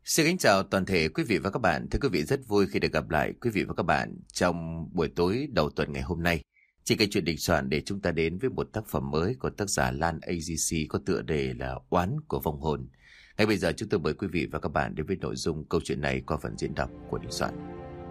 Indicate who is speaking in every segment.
Speaker 1: Xin kính chào toàn thể quý vị và các bạn. Thưa quý vị, rất vui khi được gặp lại quý vị và các bạn trong buổi tối đầu tuần ngày hôm nay. Trên kênh Chuyện Đình Soạn để chúng ta đến với một tác phẩm mới của tác giả Lan AGC có tựa đề là Oán của Vong Hồn. Ngay bây giờ chúng tôi mời quý vị và các bạn đến với nội dung câu chuyện này qua phần diễn đọc của Đình Soạn.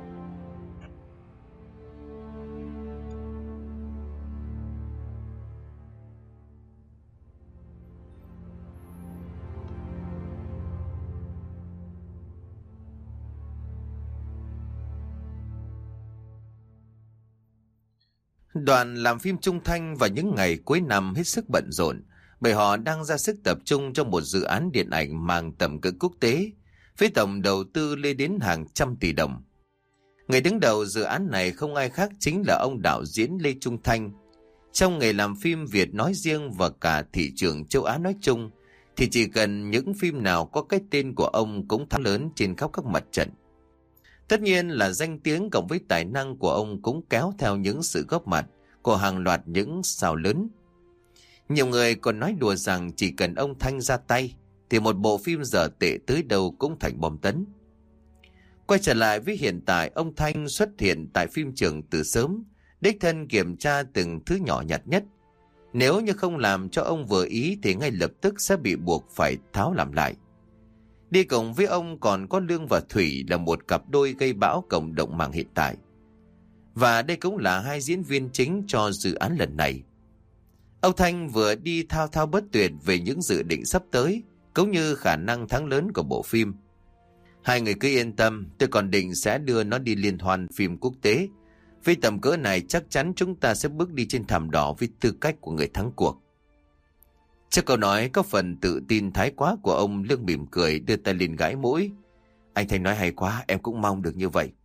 Speaker 1: Đoàn làm phim Trung Thanh vào những ngày cuối năm hết sức bận rộn, bởi họ đang ra sức tập trung cho một dự án điện ảnh mang tầm cỡ quốc tế, với tổng đầu tư lên đến hàng trăm tỷ đồng. Người đứng đầu dự án này không ai khác chính là ông đạo diễn Lê Trung Thanh. Trong nghề làm phim Việt nói riêng và cả thị trường châu Á nói chung, thì chỉ cần những phim nào có cái tên của ông cũng thắng lớn trên khắp các mặt trận. Tất nhiên là danh tiếng cộng với tài năng của ông cũng kéo theo những sự góp mặt của hàng loạt những sao lớn. Nhiều người còn nói đùa rằng chỉ cần ông Thanh ra tay thì một bộ phim dở tệ tới đâu cũng thành bom tấn. Quay trở lại với hiện tại, ông Thanh xuất hiện tại phim trường từ sớm, đích thân kiểm tra từng thứ nhỏ nhặt nhất. Nếu như không làm cho ông vừa ý thì ngay lập tức sẽ bị buộc phải tháo làm lại. Đi cùng với ông còn có Lương và Thủy là một cặp đôi gây bão cộng đồng mạng hiện tại. Và đây cũng là hai diễn viên chính cho dự án lần này. Ông Thanh vừa đi thao thao bất tuyệt về những dự định sắp tới, cũng như khả năng thắng lớn của bộ phim. Hai người cứ yên tâm, tôi còn định sẽ đưa nó đi liên hoan phim quốc tế. Với tầm cỡ này chắc chắn chúng ta sẽ bước đi trên thảm đỏ với tư cách của người thắng cuộc. Trước câu nói có phần tự tin thái quá của ông, Lương mỉm cười đưa tay lên gãi mũi. Anh Thanh nói hay quá, em cũng mong được như vậy.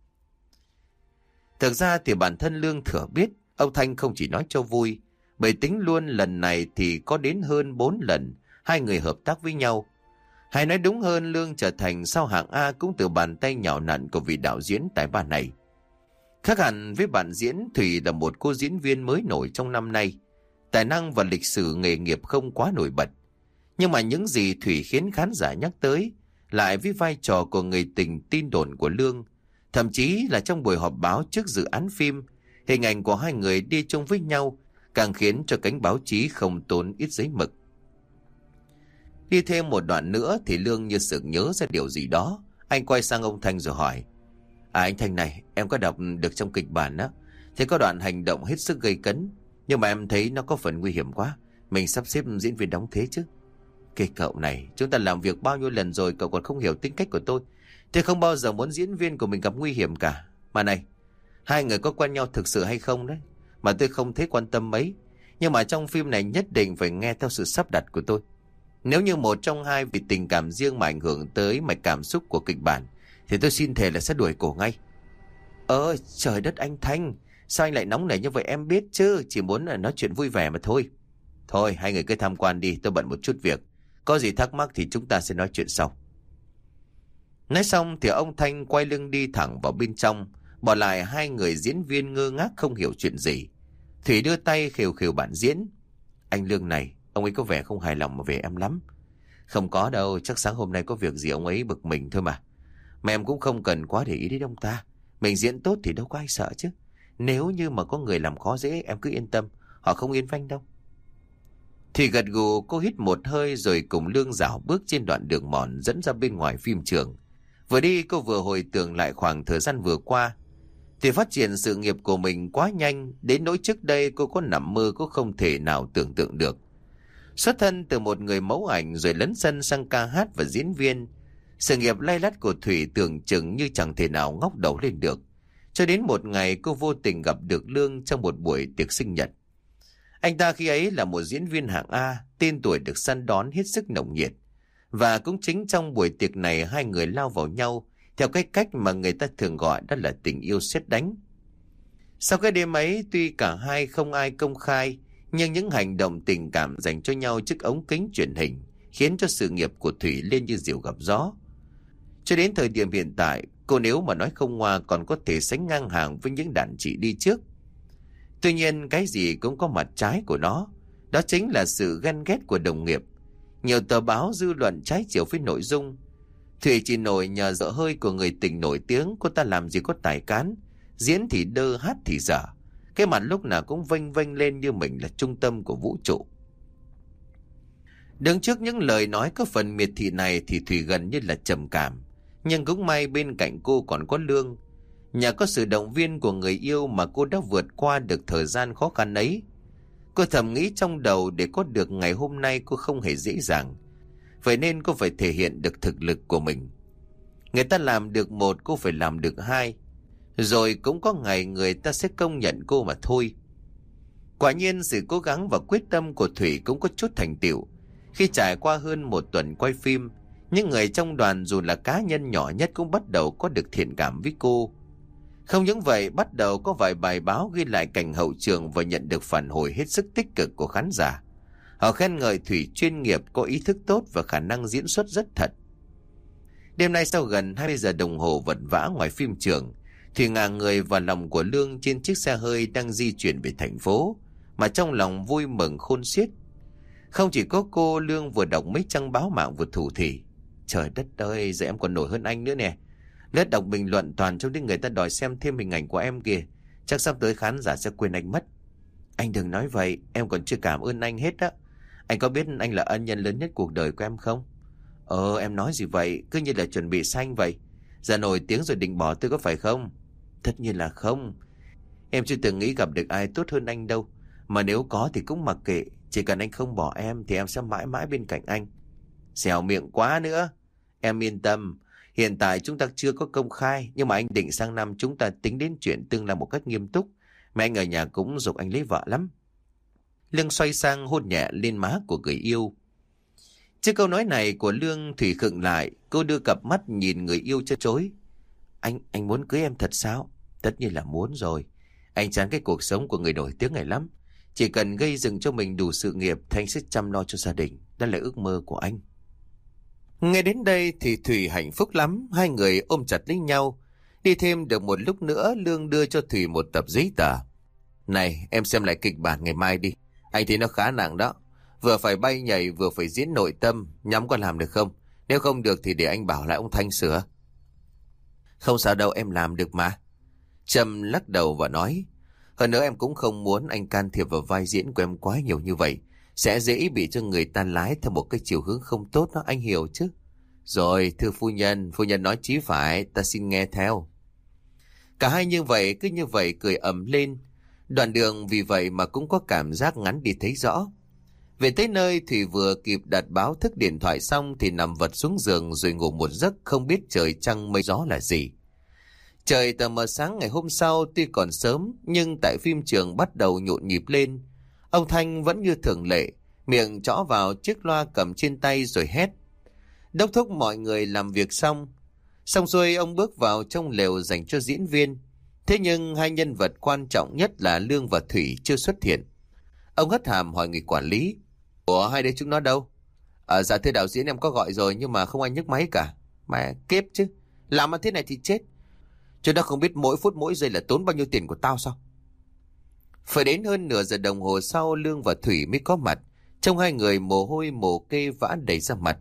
Speaker 1: Thực ra thì bản thân Lương thừa biết ông Thanh không chỉ nói cho vui, bởi tính luôn lần này thì có đến hơn 4 lần hai người hợp tác với nhau. Hay nói đúng hơn, Lương trở thành sao hạng A cũng từ bàn tay nhào nặn của vị đạo diễn tài ba này. Khác hẳn với bạn diễn, Thủy là một cô diễn viên mới nổi trong năm nay. Tài năng và lịch sử nghề nghiệp không quá nổi bật. Nhưng mà những gì Thủy khiến khán giả nhắc tới lại với vai trò của người tình tin đồn của Lương. Thậm chí là trong buổi họp báo trước dự án phim, hình ảnh của hai người đi chung với nhau càng khiến cho cánh báo chí không tốn ít giấy mực. Đi thêm một đoạn nữa thì Lương như sực nhớ ra điều gì đó. Anh quay sang ông Thanh rồi hỏi: anh Thanh này, em có đọc được trong kịch bản á, thì có đoạn hành động hết sức gây cấn, nhưng mà em thấy nó có phần nguy hiểm quá. Mình sắp xếp diễn viên đóng thế chứ? Kể cậu này, chúng ta làm việc bao nhiêu lần rồi cậu còn không hiểu tính cách của tôi. Tôi không bao giờ muốn diễn viên của mình gặp nguy hiểm cả. Mà này, hai người có quen nhau thực sự hay không đấy? Mà tôi không thấy quan tâm mấy. Nhưng mà trong phim này nhất định phải nghe theo sự sắp đặt của tôi. Nếu như một trong hai vì tình cảm riêng mà ảnh hưởng tới mạch cảm xúc của kịch bản, thì tôi xin thề là sẽ đuổi cổ ngay. Trời đất anh Thanh, sao anh lại nóng nảy như vậy? Em biết chứ, chỉ muốn là nói chuyện vui vẻ mà thôi. Thôi, hai người cứ tham quan đi, tôi bận một chút việc. Có gì thắc mắc thì chúng ta sẽ nói chuyện sau. Nói xong thì ông Thanh quay lưng đi thẳng vào bên trong, bỏ lại hai người diễn viên ngơ ngác không hiểu chuyện gì. Thủy đưa tay khều khều bản diễn. Anh Lương này, ông ấy có vẻ không hài lòng về em lắm. Không có đâu, chắc sáng hôm nay có việc gì ông ấy bực mình thôi mà. Mà em cũng không cần quá để ý đến ông ta. Mình diễn tốt thì đâu có ai sợ chứ. Nếu như mà có người làm khó dễ, em cứ yên tâm, họ không yên phanh đâu. Thì gật gù, cô hít một hơi rồi cùng Lương dạo bước trên đoạn đường mòn dẫn ra bên ngoài phim trường. Vừa đi cô vừa hồi tưởng lại khoảng thời gian vừa qua. Thì phát triển sự nghiệp của mình quá nhanh, đến nỗi trước đây cô có nằm mơ cũng không thể nào tưởng tượng được. Xuất thân từ một người mẫu ảnh rồi lấn sân sang ca hát và diễn viên, sự nghiệp lay lắt của Thủy tưởng chừng như chẳng thể nào ngóc đầu lên được. Cho đến một ngày cô vô tình gặp được Lương trong một buổi tiệc sinh nhật. Anh ta khi ấy là một diễn viên hạng A, tên tuổi được săn đón hết sức nồng nhiệt. Và cũng chính trong buổi tiệc này hai người lao vào nhau theo cái cách mà người ta thường gọi đó là tình yêu sét đánh. Sau cái đêm ấy, tuy cả hai không ai công khai, nhưng những hành động tình cảm dành cho nhau trước ống kính truyền hình khiến cho sự nghiệp của Thủy lên như diều gặp gió. Cho đến thời điểm hiện tại, cô nếu mà nói không ngoa còn có thể sánh ngang hàng với những đàn chị đi trước. Tuy nhiên cái gì cũng có mặt trái của nó, đó chính là sự ganh ghét của đồng nghiệp. Nhiều tờ báo dư luận trái chiều với nội dung. Thủy chỉ nổi nhờ dở hơi của người tình nổi tiếng, cô ta làm gì có tài cán, diễn thì đơ, hát thì dở. Cái mặt lúc nào cũng vênh vênh lên như mình là trung tâm của vũ trụ. Đứng trước những lời nói có phần miệt thị này thì Thủy gần như là trầm cảm. Nhưng cũng may bên cạnh cô còn có Lương. Nhờ có sự động viên của người yêu mà cô đã vượt qua được thời gian khó khăn ấy. Cô thầm nghĩ trong đầu để có được ngày hôm nay cô không hề dễ dàng. Vậy nên cô phải thể hiện được thực lực của mình. Người ta làm được một, cô phải làm được hai. Rồi cũng có ngày người ta sẽ công nhận cô mà thôi. Quả nhiên sự cố gắng và quyết tâm của Thủy cũng có chút thành tựu. Khi trải qua hơn một tuần quay phim, những người trong đoàn dù là cá nhân nhỏ nhất cũng bắt đầu có được thiện cảm với cô. Không những vậy, bắt đầu có vài bài báo ghi lại cảnh hậu trường và nhận được phản hồi hết sức tích cực của khán giả. Họ khen ngợi Thủy chuyên nghiệp, có ý thức tốt và khả năng diễn xuất rất thật. Đêm nay sau gần 20 giờ đồng hồ vật vã ngoài phim trường, Thủy ngả người vào lòng của Lương trên chiếc xe hơi đang di chuyển về thành phố, mà trong lòng vui mừng khôn xiết. Không chỉ có cô, Lương vừa đọc mấy trang báo mạng vừa thủ thỉ. Trời đất ơi, giờ em còn nổi hơn anh nữa nè. Lướt đọc bình luận toàn trong những người ta đòi xem thêm hình ảnh của em kìa. Chắc sắp tới khán giả sẽ quên anh mất. Anh đừng nói vậy, em còn chưa cảm ơn anh hết á. Anh có biết anh là ân nhân lớn nhất cuộc đời của em không? Em nói gì vậy, cứ như là chuẩn bị sanh vậy. Giờ nổi tiếng rồi định bỏ tôi có phải không? Tất nhiên là không. Em chưa từng nghĩ gặp được ai tốt hơn anh đâu. Mà nếu có thì cũng mặc kệ. Chỉ cần anh không bỏ em thì em sẽ mãi mãi bên cạnh anh. Dẻo miệng quá nữa. Em yên tâm. Hiện tại chúng ta chưa có công khai. Nhưng mà anh định sang năm chúng ta tính đến chuyện tương lai một cách nghiêm túc. Mẹ anh ở nhà cũng giục anh lấy vợ lắm. Lương xoay sang hôn nhẹ lên má của người yêu. Trước câu nói này của Lương, Thủy khựng lại. Cô đưa cặp mắt nhìn người yêu chớp chối. Anh muốn cưới em thật sao? Tất nhiên là muốn rồi. Anh chán cái cuộc sống của người nổi tiếng này lắm. Chỉ cần gây dựng cho mình đủ sự nghiệp thì anh sẽ chăm lo cho gia đình. Đó là ước mơ của anh. Nghe đến đây thì Thủy hạnh phúc lắm. Hai người ôm chặt lấy nhau. Đi thêm được một lúc nữa, Lương đưa cho Thủy một tập giấy tờ. Này, em xem lại kịch bản ngày mai đi. Anh thấy nó khá nặng đó. Vừa phải bay nhảy vừa phải diễn nội tâm. Nhắm có làm được không? Nếu không được thì để anh bảo lại ông Thanh sửa. Không sao đâu, em làm được mà. Trâm lắc đầu và nói. Hơn nữa em cũng không muốn anh can thiệp vào vai diễn của em quá nhiều như vậy. Sẽ dễ bị cho người ta lái theo một cái chiều hướng không tốt đó, anh hiểu chứ? Rồi, thưa phu nhân nói chí phải, ta xin nghe theo. Cả hai như vậy, cứ như vậy cười ầm lên. Đoạn đường vì vậy mà cũng có cảm giác ngắn đi thấy rõ. Về tới nơi thì vừa kịp đặt báo thức điện thoại xong thì nằm vật xuống giường rồi ngủ một giấc, không biết trời trăng mây gió là gì. Trời tờ mờ sáng ngày hôm sau tuy còn sớm nhưng tại phim trường bắt đầu nhộn nhịp lên. Ông Thanh vẫn như thường lệ, miệng trõ vào chiếc loa cầm trên tay rồi hét. Đốc thúc mọi người làm việc xong. Xong xuôi ông bước vào trong lều dành cho diễn viên. Thế nhưng hai nhân vật quan trọng nhất là Lương và Thủy chưa xuất hiện. Ông hất hàm hỏi người quản lý. Ủa hai đứa chúng nó đâu? Dạ thưa đạo diễn em có gọi rồi nhưng mà không ai nhấc máy cả. Mẹ kiếp chứ. Làm mà thế này thì chết. Chứ nó không biết mỗi phút mỗi giây là tốn bao nhiêu tiền của tao sao? Phải đến hơn nửa giờ đồng hồ sau Lương và Thủy mới có mặt. Trông hai người mồ hôi mồ kê vã đầy ra mặt.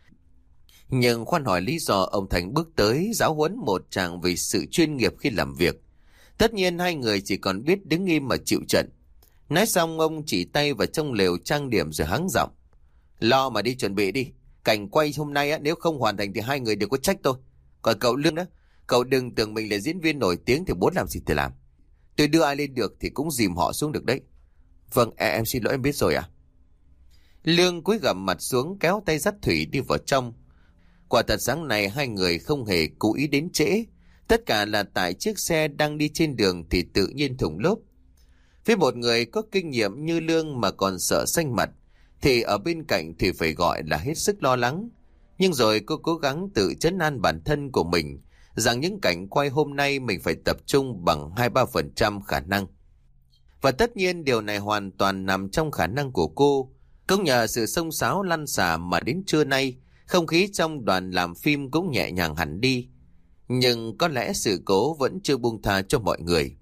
Speaker 1: Nhưng khoan hỏi lý do, ông Thành bước tới giáo huấn một tràng về sự chuyên nghiệp khi làm việc. Tất nhiên hai người chỉ còn biết đứng im mà chịu trận. Nói xong ông chỉ tay vào trong lều trang điểm rồi hắng giọng. Lo mà đi chuẩn bị đi. Cảnh quay hôm nay nếu không hoàn thành thì hai người đều có trách tôi. Còn cậu Lương đó, cậu đừng tưởng mình là diễn viên nổi tiếng thì muốn làm gì thì làm. Tôi đưa ai lên được thì cũng dìm họ xuống được đấy. Vâng, em xin lỗi, em biết rồi ạ. Lương cúi gằm mặt xuống kéo tay dắt Thủy đi vào trong. Quả thật sáng này hai người không hề cố ý đến trễ. Tất cả là tại chiếc xe đang đi trên đường thì tự nhiên thủng lốp. Với một người có kinh nghiệm như Lương mà còn sợ xanh mặt thì ở bên cạnh thì phải gọi là hết sức lo lắng. Nhưng rồi cô cố gắng tự trấn an bản thân của mình rằng những cảnh quay hôm nay mình phải tập trung bằng 2-3% khả năng. Và tất nhiên điều này hoàn toàn nằm trong khả năng của cô. Cũng nhờ sự xông xáo lăn xả mà đến trưa nay, không khí trong đoàn làm phim cũng nhẹ nhàng hẳn đi. Nhưng có lẽ sự cố vẫn chưa buông tha cho mọi người.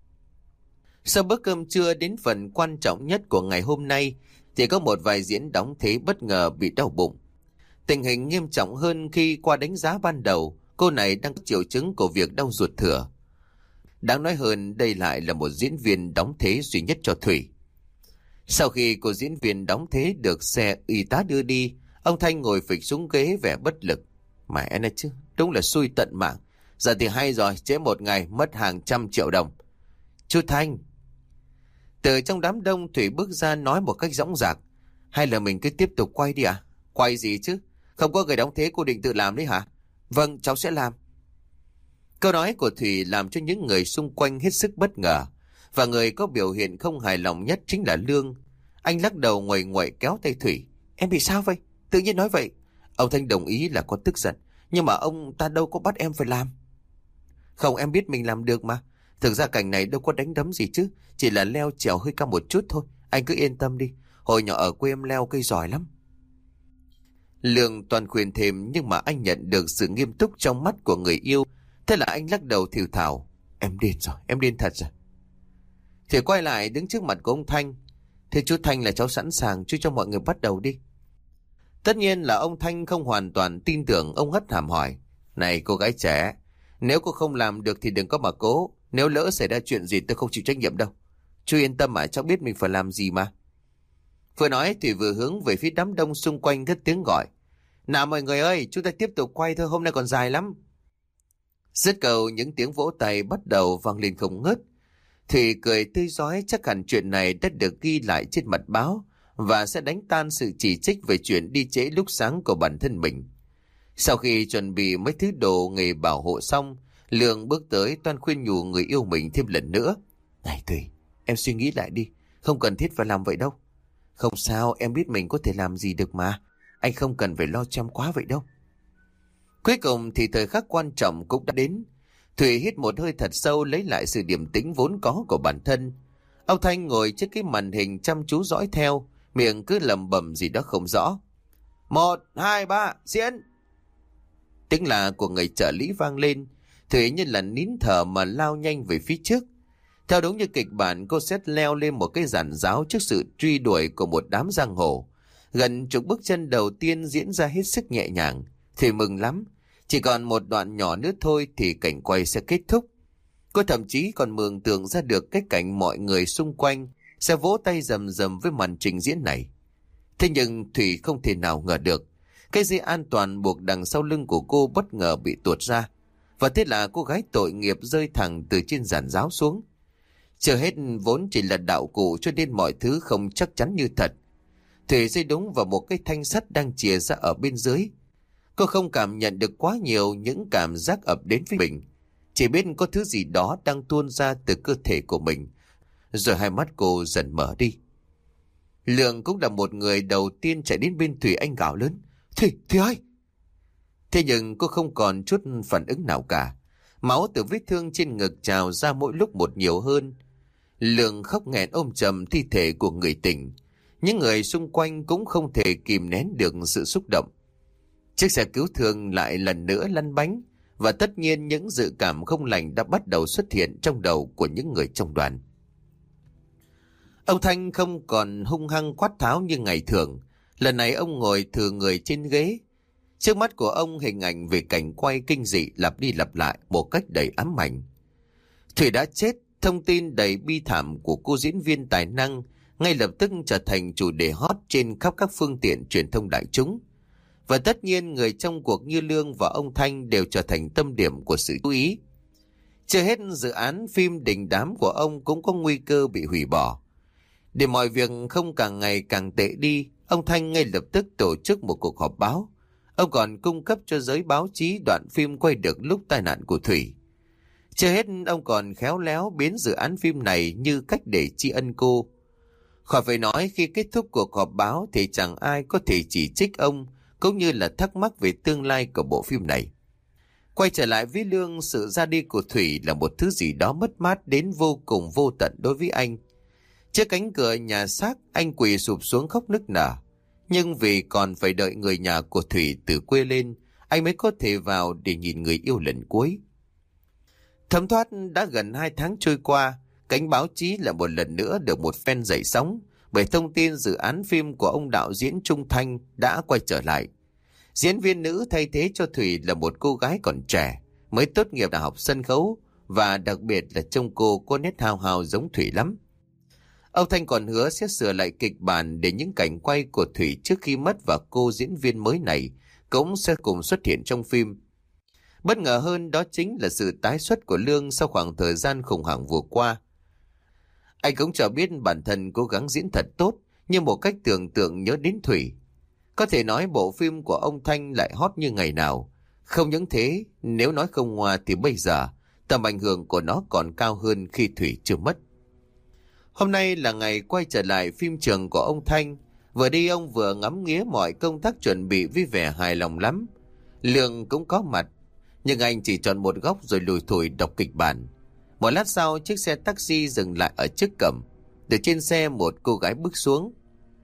Speaker 1: Sau bữa cơm trưa đến phần quan trọng nhất của ngày hôm nay thì có một vài diễn đóng thế bất ngờ bị đau bụng. Tình hình nghiêm trọng hơn khi qua đánh giá ban đầu, cô này đang có triệu chứng của việc đau ruột thừa. Đáng nói hơn, đây lại là một diễn viên đóng thế duy nhất cho Thủy. Sau khi cô diễn viên đóng thế được xe y tá đưa đi, ông Thanh ngồi phịch xuống ghế vẻ bất lực. Mẹ này chứ, đúng là xui tận mạng. Giờ thì hay rồi, trễ một ngày mất hàng trăm triệu đồng. Chú Thanh. Từ trong đám đông, Thủy bước ra nói một cách dõng dạc. Hay là mình cứ tiếp tục quay đi à? Quay gì chứ? Không có người đóng thế cô định tự làm đấy hả? Vâng, cháu sẽ làm. Câu nói của Thủy làm cho những người xung quanh hết sức bất ngờ. Và người có biểu hiện không hài lòng nhất chính là Lương. Anh lắc đầu nguậy nguậy kéo tay Thủy. Em bị sao vậy? Tự nhiên nói vậy. Ông Thanh đồng ý là có tức giận. Nhưng mà ông ta đâu có bắt em phải làm. Không, em biết mình làm được mà. Thực ra cảnh này đâu có đánh đấm gì chứ. Chỉ là leo trèo hơi cao một chút thôi. Anh cứ yên tâm đi. Hồi nhỏ ở quê em leo cây giỏi lắm. Lương toàn khuyên thêm, nhưng mà anh nhận được sự nghiêm túc trong mắt của người yêu. Thế là anh lắc đầu thều thào. Em điên rồi, em điên thật rồi. Thì quay lại đứng trước mặt của ông Thanh. Thế chú Thanh là cháu sẵn sàng, chú cho mọi người bắt đầu đi. Tất nhiên là ông Thanh không hoàn toàn tin tưởng. Ông hất hàm hỏi. Này cô gái trẻ, nếu cô không làm được thì đừng có mà cố. Nếu lỡ xảy ra chuyện gì tôi không chịu trách nhiệm đâu. Chú yên tâm mà, cháu biết mình phải làm gì mà. Vừa nói thì vừa hướng về phía đám đông xung quanh cất tiếng gọi. Nào mọi người ơi, chúng ta tiếp tục quay thôi, hôm nay còn dài lắm. Dứt câu, những tiếng vỗ tay bắt đầu vang lên không ngớt. Thủy cười tươi rói, chắc hẳn chuyện này đã được ghi lại trên mặt báo và sẽ đánh tan sự chỉ trích về chuyện đi trễ lúc sáng của bản thân mình. Sau khi chuẩn bị mấy thứ đồ nghề bảo hộ xong, Lương bước tới toan khuyên nhủ người yêu mình thêm lần nữa. Này Thủy, em suy nghĩ lại đi, không cần thiết phải làm vậy đâu. Không sao, em biết mình có thể làm gì được mà. Anh không cần phải lo chăm quá vậy đâu. Cuối cùng thì thời khắc quan trọng cũng đã đến. Thủy hít một hơi thật sâu, lấy lại sự điềm tĩnh vốn có của bản thân. Ông Thanh ngồi trước cái màn hình chăm chú dõi theo, miệng cứ lẩm bẩm gì đó không rõ. 1, 2, 3, diễn. Tiếng là của người trợ lý vang lên. Thủy như là nín thở mà lao nhanh về phía trước. Theo đúng như kịch bản, cô sẽ leo lên một cái giàn giáo trước sự truy đuổi của một đám giang hồ. Gần chục bước chân đầu tiên diễn ra hết sức nhẹ nhàng. Thủy mừng lắm. Chỉ còn một đoạn nhỏ nữa thôi thì cảnh quay sẽ kết thúc. Cô thậm chí còn mường tượng ra được cái cảnh mọi người xung quanh sẽ vỗ tay rầm rầm với màn trình diễn này. Thế nhưng Thủy không thể nào ngờ được. Cái dây an toàn buộc đằng sau lưng của cô bất ngờ bị tuột ra. Và thế là cô gái tội nghiệp rơi thẳng từ trên giàn giáo xuống. Chưa hết, vốn chỉ là đạo cụ cho nên mọi thứ không chắc chắn như thật. Thủy dây đúng vào một cái thanh sắt đang chìa ra ở bên dưới. Cô không cảm nhận được quá nhiều những cảm giác ập đến với mình. Chỉ biết có thứ gì đó đang tuôn ra từ cơ thể của mình. Rồi hai mắt cô dần mở đi. Lượng cũng là một người đầu tiên chạy đến bên Thủy. Anh gào lớn. Thủy ơi! Thế nhưng cô không còn chút phản ứng nào cả. Máu từ vết thương trên ngực trào ra mỗi lúc một nhiều hơn. Lượng khóc nghẹn ôm chầm thi thể của người tình. Những người xung quanh cũng không thể kìm nén được sự xúc động. Chiếc xe cứu thương lại lần nữa lăn bánh. Và tất nhiên những dự cảm không lành đã bắt đầu xuất hiện trong đầu của những người trong đoàn. Ông Thanh không còn hung hăng quát tháo như ngày thường. Lần này ông ngồi thừa người trên ghế. Trước mắt của ông hình ảnh về cảnh quay kinh dị lặp đi lặp lại một cách đầy ám ảnh. Thủy đã chết, thông tin đầy bi thảm của cô diễn viên tài năng ngay lập tức trở thành chủ đề hot trên khắp các phương tiện truyền thông đại chúng. Và tất nhiên người trong cuộc như Lương và ông Thanh đều trở thành tâm điểm của sự chú ý. Chưa hết, dự án phim đình đám của ông cũng có nguy cơ bị hủy bỏ. Để mọi việc không càng ngày càng tệ đi, ông Thanh ngay lập tức tổ chức một cuộc họp báo. Ông còn cung cấp cho giới báo chí đoạn phim quay được lúc tai nạn của Thủy. Chưa hết, ông còn khéo léo biến dự án phim này như cách để tri ân cô. Khỏi phải nói, khi kết thúc cuộc họp báo thì chẳng ai có thể chỉ trích ông, cũng như là thắc mắc về tương lai của bộ phim này. Quay trở lại với Lương, sự ra đi của Thủy là một thứ gì đó mất mát đến vô cùng vô tận đối với anh. Trước cánh cửa nhà xác, anh quỳ sụp xuống khóc nức nở. Nhưng vì còn phải đợi người nhà của Thủy từ quê lên, anh mới có thể vào để nhìn người yêu lần cuối. Thấm thoát đã gần 2 tháng trôi qua, cánh báo chí lại một lần nữa được một phen dậy sóng bởi thông tin dự án phim của ông đạo diễn Trung Thanh đã quay trở lại. Diễn viên nữ thay thế cho Thủy là một cô gái còn trẻ, mới tốt nghiệp đại học sân khấu, và đặc biệt là trông cô có nét hào hào giống Thủy lắm. Ông Thanh còn hứa sẽ sửa lại kịch bản để những cảnh quay của Thủy trước khi mất và cô diễn viên mới này cũng sẽ cùng xuất hiện trong phim. Bất ngờ hơn đó chính là sự tái xuất của Lương sau khoảng thời gian khủng hoảng vừa qua. Anh cũng cho biết bản thân cố gắng diễn thật tốt, như một cách tưởng tượng nhớ đến Thủy. Có thể nói bộ phim của ông Thanh lại hot như ngày nào. Không những thế, nếu nói không ngoa thì bây giờ tầm ảnh hưởng của nó còn cao hơn khi Thủy chưa mất. Hôm nay là ngày quay trở lại phim trường của ông Thanh. Vừa đi ông vừa ngắm nghía mọi công tác chuẩn bị với vẻ hài lòng lắm. Lương cũng có mặt, nhưng anh chỉ chọn một góc rồi lùi thủi đọc kịch bản. Một lát sau, chiếc xe taxi dừng lại ở trước cổng. Từ trên xe một cô gái bước xuống.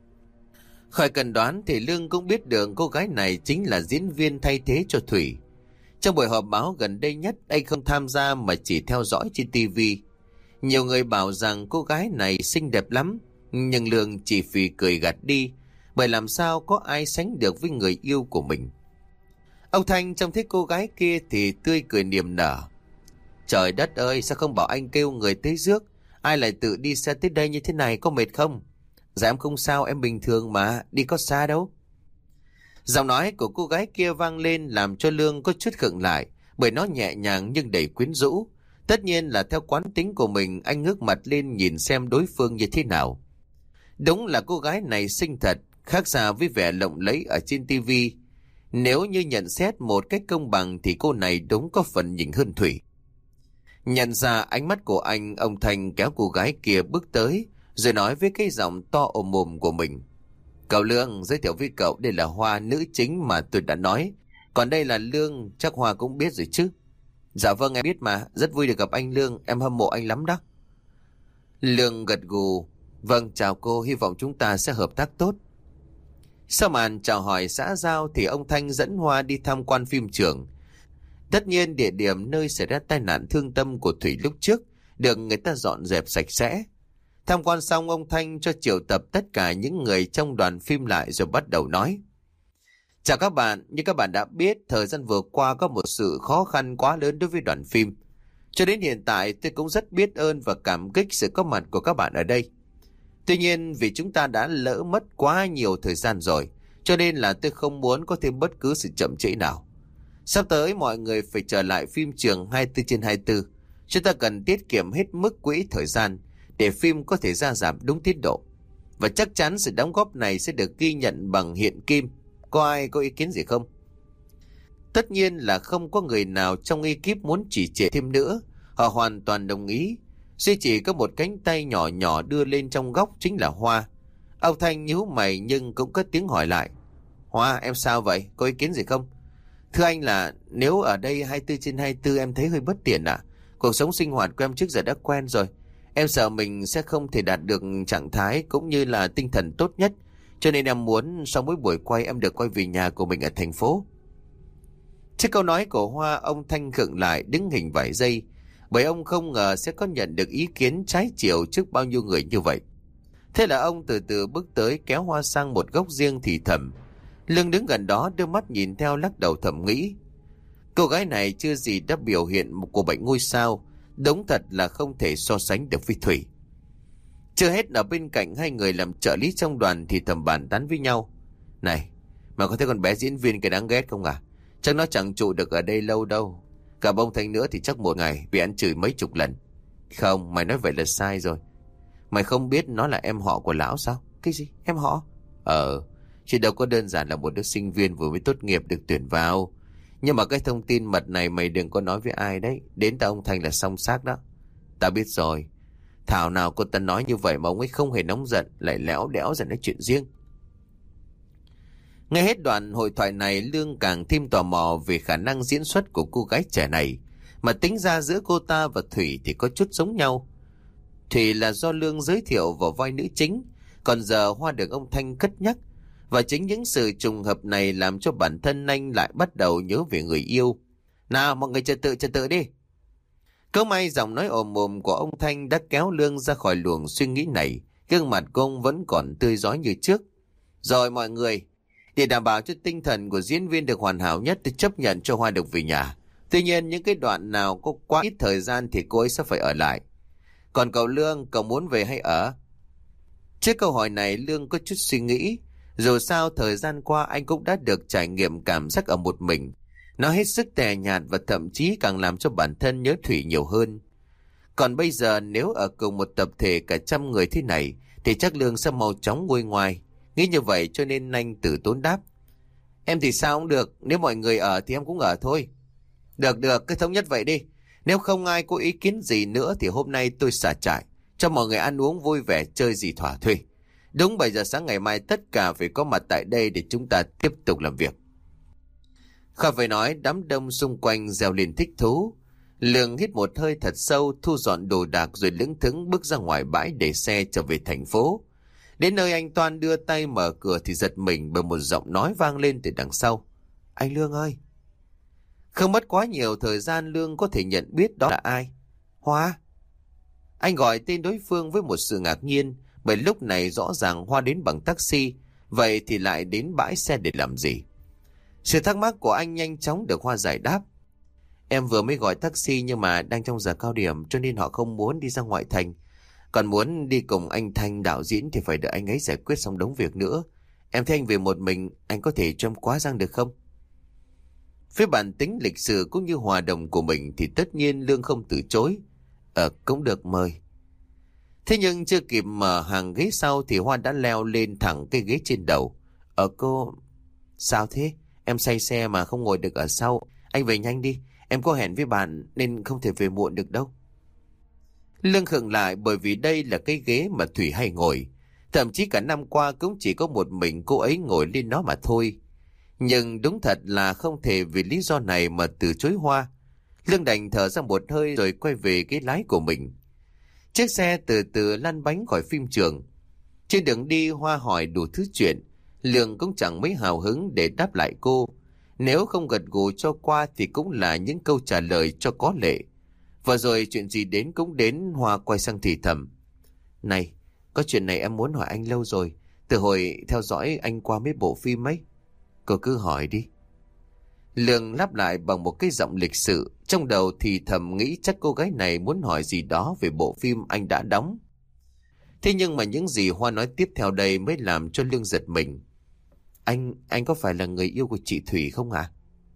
Speaker 1: Khỏi cần đoán thì Lương cũng biết được cô gái này chính là diễn viên thay thế cho Thủy. Trong buổi họp báo gần đây nhất, anh không tham gia mà chỉ theo dõi trên TV. Nhiều người bảo rằng cô gái này xinh đẹp lắm, nhưng Lương chỉ phì cười gạt đi, bởi làm sao có ai sánh được với người yêu của mình. Ông Thanh trông thấy cô gái kia thì tươi cười niềm nở. Trời đất ơi, sao không bảo anh kêu người tới rước, ai lại tự đi xe tới đây như thế này, có mệt không? Dạ em không sao, em bình thường mà, đi có xa đâu. Giọng nói của cô gái kia vang lên làm cho Lương có chút khựng lại, bởi nó nhẹ nhàng nhưng đầy quyến rũ. Tất nhiên là theo quán tính của mình, anh ngước mặt lên nhìn xem đối phương như thế nào. Đúng là cô gái này xinh thật, khác xa với vẻ lộng lẫy ở trên TV. Nếu như nhận xét một cách công bằng thì cô này đúng có phần nhỉnh hơn Thủy. Nhận ra ánh mắt của anh, ông Thành kéo cô gái kia bước tới, rồi nói với cái giọng to ồm ồm của mình. Cậu Lương, giới thiệu với cậu, đây là Hoa, nữ chính mà tôi đã nói. Còn đây là Lương, chắc Hoa cũng biết rồi chứ. Dạ vâng, em biết mà, rất vui được gặp anh Lương, em hâm mộ anh lắm đó. Lương gật gù. Vâng, chào cô, hy vọng chúng ta sẽ hợp tác tốt. Sau màn chào hỏi xã giao thì ông Thanh dẫn Hoa đi tham quan phim trường. Tất nhiên địa điểm nơi xảy ra tai nạn thương tâm của Thủy lúc trước được người ta dọn dẹp sạch sẽ. Tham quan xong, ông Thanh cho triệu tập tất cả những người trong đoàn phim lại rồi bắt đầu nói. Chào các bạn, như các bạn đã biết, thời gian vừa qua có một sự khó khăn quá lớn đối với đoàn phim. Cho đến hiện tại tôi cũng rất biết ơn và cảm kích sự có mặt của các bạn ở đây. Tuy nhiên vì chúng ta đã lỡ mất quá nhiều thời gian rồi, cho nên là tôi không muốn có thêm bất cứ sự chậm trễ nào. Sắp tới mọi người phải trở lại phim trường 24/24. Chúng ta cần tiết kiệm hết mức quỹ thời gian để phim có thể ra rạp đúng tiến độ. Và chắc chắn sự đóng góp này sẽ được ghi nhận bằng hiện kim. Có ai có ý kiến gì không? Tất nhiên là không có người nào trong ekip muốn chỉ trệ thêm nữa. Họ hoàn toàn đồng ý. Duy chỉ có một cánh tay nhỏ nhỏ đưa lên trong góc chính là Hoa. Ông Thanh nhíu mày nhưng cũng cất tiếng hỏi lại. Hoa, em sao vậy? Có ý kiến gì không? Thưa anh là nếu ở đây 24/24 em thấy hơi bất tiện ạ. Cuộc sống sinh hoạt của em trước giờ đã quen rồi. Em sợ mình sẽ không thể đạt được trạng thái cũng như là tinh thần tốt nhất. Cho nên em muốn sau mỗi buổi quay em được quay về nhà của mình ở thành phố. Trước câu nói của Hoa, ông Thanh khựng lại đứng hình vài giây, bởi ông không ngờ sẽ có nhận được ý kiến trái chiều trước bao nhiêu người như vậy. Thế là ông từ từ bước tới kéo Hoa sang một góc riêng thì thầm. Lương đứng gần đó đưa mắt nhìn theo lắc đầu thầm nghĩ. Cô gái này chưa gì đã biểu hiện của bệnh ngôi sao, đúng thật là không thể so sánh được với Thủy. Chưa hết, ở bên cạnh hai người làm trợ lý trong đoàn thì thầm bàn tán với nhau. Này, mà có thấy con bé diễn viên cái đáng ghét không à? Chắc nó chẳng trụ được ở đây lâu đâu. Cả bông Thanh nữa thì chắc một ngày bị ăn chửi mấy chục lần. Không, mày nói vậy là sai rồi. Mày không biết nó là em họ của lão sao? Cái gì? Em họ? Chứ đâu có đơn giản là một đứa sinh viên vừa mới tốt nghiệp được tuyển vào. Nhưng mà cái thông tin mật này mày đừng có nói với ai đấy. Đến ta ông Thanh là xong xác đó. Ta biết rồi. Thảo nào cô ta nói như vậy mà ông ấy không hề nóng giận, lại léo đẽo ra nói chuyện riêng. Nghe hết đoạn hội thoại này, Lương càng thêm tò mò về khả năng diễn xuất của cô gái trẻ này. Mà tính ra giữa cô ta và Thủy thì có chút giống nhau. Thủy là do Lương giới thiệu vào vai nữ chính, còn giờ Hoa được ông Thanh cất nhắc. Và chính những sự trùng hợp này làm cho bản thân anh lại bắt đầu nhớ về người yêu. Nào mọi người trật tự đi. Câu may giọng nói ồm ồm của ông Thanh đã kéo Lương ra khỏi luồng suy nghĩ này. Gương mặt của ông vẫn còn tươi rói như trước. Rồi mọi người, Để đảm bảo cho tinh thần của diễn viên được hoàn hảo nhất, tôi chấp nhận cho Hoa được về nhà. Tuy nhiên những cái đoạn nào có quá ít thời gian thì cô ấy sẽ phải ở lại. Còn cậu Lương, cậu muốn về hay ở? Trước câu hỏi này Lương có chút suy nghĩ. Dù sao thời gian qua anh cũng đã được trải nghiệm cảm giác ở một mình. Nó hết sức tẻ nhạt và thậm chí càng làm cho bản thân nhớ Thủy nhiều hơn. Còn bây giờ nếu ở cùng một tập thể cả 100 người thế này thì chắc Lương sẽ mau chóng nguôi ngoai. Nghĩ như vậy cho nên anh từ tốn đáp. Em thì sao cũng được, nếu mọi người ở thì em cũng ở thôi. Được, cứ thống nhất vậy đi. Nếu không ai có ý kiến gì nữa thì hôm nay tôi xả trại, cho mọi người ăn uống vui vẻ chơi gì thỏa thuê. Đúng 7 giờ sáng ngày mai tất cả phải có mặt tại đây để chúng ta tiếp tục làm việc. Khỏi phải nói, đám đông xung quanh reo lên thích thú. Lương hít một hơi thật sâu, thu dọn đồ đạc rồi lững thững bước ra ngoài bãi để xe trở về thành phố. Đến nơi anh Toan đưa tay mở cửa thì giật mình bởi một giọng nói vang lên từ đằng sau. Anh Lương ơi! Không mất quá nhiều thời gian Lương có thể nhận biết đó là ai. Hoa! Anh gọi tên đối phương với một sự ngạc nhiên, bởi lúc này rõ ràng Hoa đến bằng taxi, vậy thì lại đến bãi xe để làm gì? Sự thắc mắc của anh nhanh chóng được Hoa giải đáp. Em vừa mới gọi taxi nhưng mà đang trong giờ cao điểm cho nên họ không muốn đi ra ngoại thành. Còn muốn đi cùng anh Thanh đạo diễn thì phải đợi anh ấy giải quyết xong đống việc nữa. Em thấy anh về một mình, anh có thể cho em quá giang được không? Với bản tính lịch sự cũng như hòa đồng của mình thì tất nhiên Lương không từ chối. Cũng được, mời. Thế nhưng chưa kịp mở hàng ghế sau thì Hoa đã leo lên thẳng cái ghế trên đầu. Cô... Sao thế? Em say xe mà không ngồi được ở sau. Anh về nhanh đi, em có hẹn với bạn nên không thể về muộn được đâu. Lương khựng lại bởi vì đây là cái ghế mà Thủy hay ngồi. Thậm chí cả năm qua cũng chỉ có một mình cô ấy ngồi lên nó mà thôi. Nhưng đúng thật là không thể vì lý do này mà từ chối Hoa. Lương đành thở ra một hơi rồi quay về cái lái của mình. Chiếc xe từ từ lăn bánh khỏi phim trường. Trên đường đi Hoa hỏi đủ thứ chuyện. Lương cũng chẳng mấy hào hứng để đáp lại cô. Nếu không gật gù cho qua thì cũng là những câu trả lời cho có lệ. Và rồi chuyện gì đến cũng đến. Hoa quay sang thì thầm. Này, có chuyện này em muốn hỏi anh lâu rồi. Từ hồi theo dõi anh qua mấy bộ phim ấy. Cô cứ hỏi đi. Lương lắp lại bằng một cái giọng lịch sự. Trong đầu thì thầm nghĩ chắc cô gái này muốn hỏi gì đó về bộ phim anh đã đóng. Thế nhưng mà những gì Hoa nói tiếp theo đây mới làm cho Lương giật mình. Anh có phải là người yêu của chị Thủy không hả?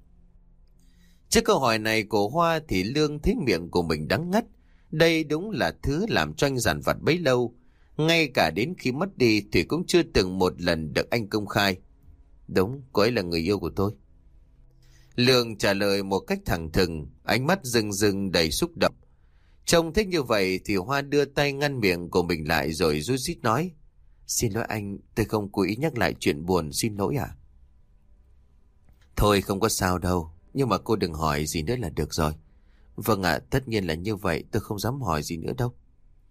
Speaker 1: Trước câu hỏi này của Hoa thì Lương thấy miệng của mình đắng ngắt. Đây đúng là thứ làm cho anh dằn vặt bấy lâu. Ngay cả đến khi mất đi thì cũng chưa từng một lần được anh công khai. Đúng, cô ấy là người yêu của tôi. Lương trả lời một cách thẳng thừng, ánh mắt rưng rưng đầy xúc động. Trông thích như vậy thì Hoa đưa tay ngăn miệng của mình lại rồi rút rít nói. Xin lỗi anh, tôi không cố ý nhắc lại chuyện buồn, xin lỗi ạ. Thôi không có sao đâu, nhưng mà cô đừng hỏi gì nữa là được rồi. Vâng ạ, tất nhiên là như vậy, tôi không dám hỏi gì nữa đâu.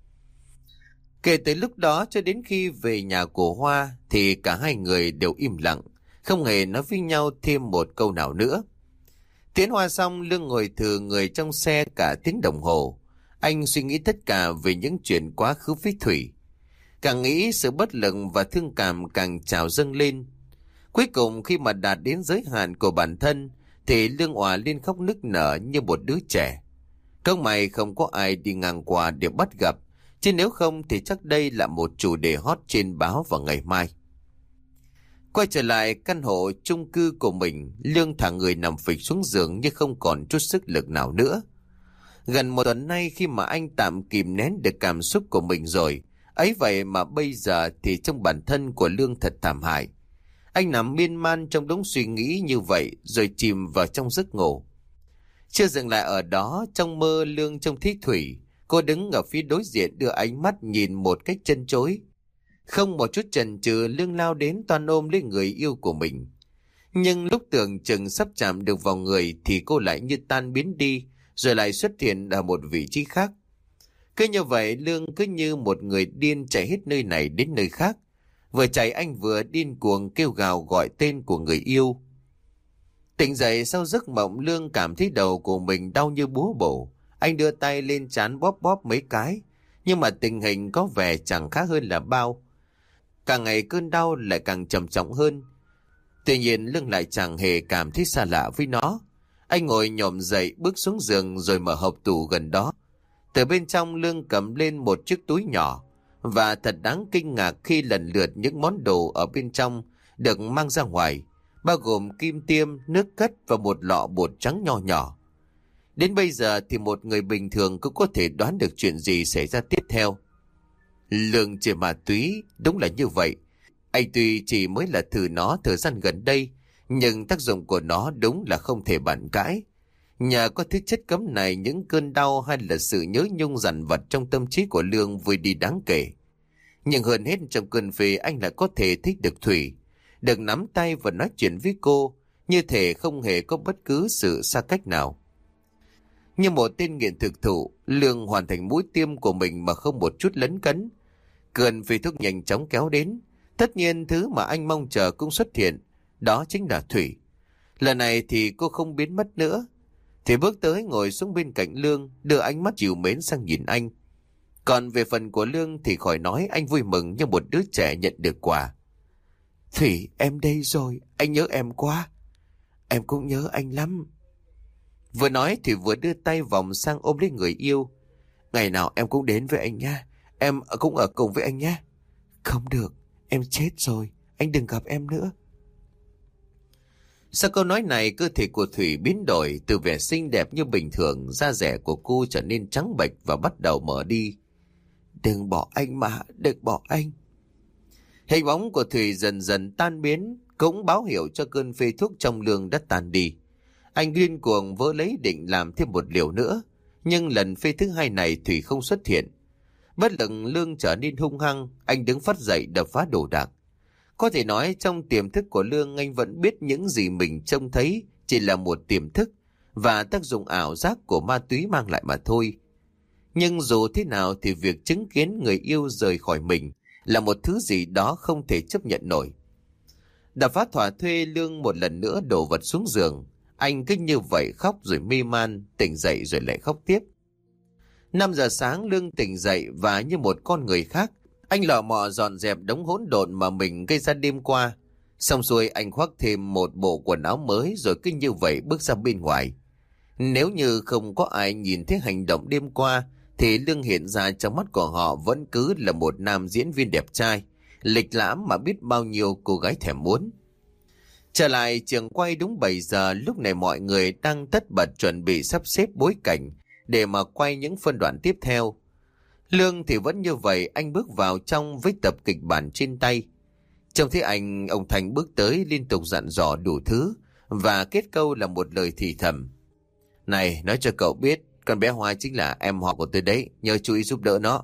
Speaker 1: Kể từ lúc đó cho đến khi về nhà của Hoa thì cả hai người đều im lặng, không hề nói với nhau thêm một câu nào nữa. Tiễn Hoa xong, Lương ngồi thừ người trong xe cả tiếng đồng hồ. Anh suy nghĩ tất cả về những chuyện quá khứ với Thủy. Càng nghĩ sự bất lực và thương cảm càng trào dâng lên. Cuối cùng khi mà đạt đến giới hạn của bản thân thì Lương òa lên khóc nức nở như một đứa trẻ. Không may không có ai đi ngang qua để bắt gặp, chứ nếu không thì chắc đây là một chủ đề hot trên báo vào ngày mai. Quay trở lại căn hộ chung cư của mình, Lương thả người nằm phịch xuống giường như không còn chút sức lực nào nữa. Gần một tuần nay khi mà anh tạm kìm nén được cảm xúc của mình rồi, ấy vậy mà bây giờ thì trong bản thân của Lương thật thảm hại. Anh nằm miên man trong đống suy nghĩ như vậy rồi chìm vào trong giấc ngủ. Chưa dừng lại ở đó, trong mơ Lương trông thấy Thủy. Cô đứng ở phía đối diện đưa ánh mắt nhìn một cách chân chối. Không một chút chần chừ, Lương lao đến toan ôm lấy người yêu của mình. Nhưng lúc tưởng chừng sắp chạm được vào người thì cô lại như tan biến đi, rồi lại xuất hiện ở một vị trí khác. Cứ như vậy Lương cứ như một người điên chạy hết nơi này đến nơi khác. Vừa chạy anh vừa điên cuồng kêu gào gọi tên của người yêu. Tỉnh dậy sau giấc mộng, Lương cảm thấy đầu của mình đau như búa bổ. Anh đưa tay lên trán bóp bóp mấy cái, nhưng mà tình hình có vẻ chẳng khác hơn là bao. Càng ngày cơn đau lại càng trầm trọng hơn. Tuy nhiên Lương lại chẳng hề cảm thấy xa lạ với nó. Anh ngồi nhổm dậy bước xuống giường rồi mở hộc tủ gần đó. Từ bên trong Lương cầm lên một chiếc túi nhỏ, và thật đáng kinh ngạc khi lần lượt những món đồ ở bên trong được mang ra ngoài, bao gồm kim tiêm, nước cất và một lọ bột trắng nho nhỏ. Đến bây giờ thì một người bình thường cũng có thể đoán được chuyện gì xảy ra tiếp theo. Lương chơi ma túy, đúng là như vậy. Anh tuy chỉ mới là thử nó thời gian gần đây, nhưng tác dụng của nó đúng là không thể bàn cãi. Nhờ có thứ chất cấm này, những cơn đau hay là sự nhớ nhung dằn vặt trong tâm trí của Lương vơi đi đáng kể. Nhưng hơn hết trong cơn phê, anh lại có thể thích được Thủy, được nắm tay và nói chuyện với cô, như thể không hề có bất cứ sự xa cách nào. Như một tên nghiện thực thụ, Lương hoàn thành mũi tiêm của mình mà không một chút lấn cấn. Cơn phê thuốc nhanh chóng kéo đến. Tất nhiên thứ mà anh mong chờ cũng xuất hiện, đó chính là Thủy. Lần này thì cô không biến mất nữa. Thì bước tới ngồi xuống bên cạnh Lương, đưa ánh mắt trìu mến sang nhìn anh. Còn về phần của Lương thì khỏi nói, anh vui mừng như một đứa trẻ nhận được quà. Thủy, em đây rồi, anh nhớ em quá. Em cũng nhớ anh lắm. Vừa nói thì vừa đưa tay vòng sang ôm lấy người yêu. Ngày nào em cũng đến với anh nha. Em cũng ở cùng với anh nhé. Không được, em chết rồi, anh đừng gặp em nữa. Sau câu nói này, cơ thể của Thủy biến đổi, từ vẻ xinh đẹp như bình thường, da dẻ của cô trở nên trắng bệch và bắt đầu mở đi. Đừng bỏ anh mà, đừng bỏ anh. Hình bóng của Thủy dần dần tan biến, cũng báo hiệu cho cơn phê thuốc trong Lương đã tan đi. Anh điên cuồng vỡ lấy định làm thêm một liều nữa, nhưng lần phê thứ hai này Thủy không xuất hiện. Bất lực, Lương trở nên hung hăng, anh đứng phát dậy đập phá đồ đạc. Có thể nói trong tiềm thức của Lương, anh vẫn biết những gì mình trông thấy chỉ là một tiềm thức và tác dụng ảo giác của ma túy mang lại mà thôi. Nhưng dù thế nào thì việc chứng kiến người yêu rời khỏi mình là một thứ gì đó không thể chấp nhận nổi. Đập phá thỏa thuê, Lương một lần nữa đổ vật xuống giường. Anh cứ như vậy khóc rồi mê man, tỉnh dậy rồi lại khóc tiếp. 5 giờ sáng Lương tỉnh dậy và như một con người khác, anh lò mò dọn dẹp đống hỗn độn mà mình gây ra đêm qua. Xong xuôi anh khoác thêm một bộ quần áo mới rồi cứ như vậy bước ra bên ngoài. Nếu như không có ai nhìn thấy hành động đêm qua thì Lương hiện ra trong mắt của họ vẫn cứ là một nam diễn viên đẹp trai, lịch lãm mà biết bao nhiêu cô gái thèm muốn. Trở lại trường quay đúng 7 giờ, lúc này mọi người đang tất bật chuẩn bị sắp xếp bối cảnh để mà quay những phân đoạn tiếp theo. Lương thì vẫn như vậy, anh bước vào trong với tập kịch bản trên tay. Trông thấy anh, ông Thành bước tới liên tục dặn dò đủ thứ và kết câu là một lời thì thầm. Này, nói cho cậu biết, con bé Hoa chính là em họ của tôi đấy, nhớ chú ý giúp đỡ nó.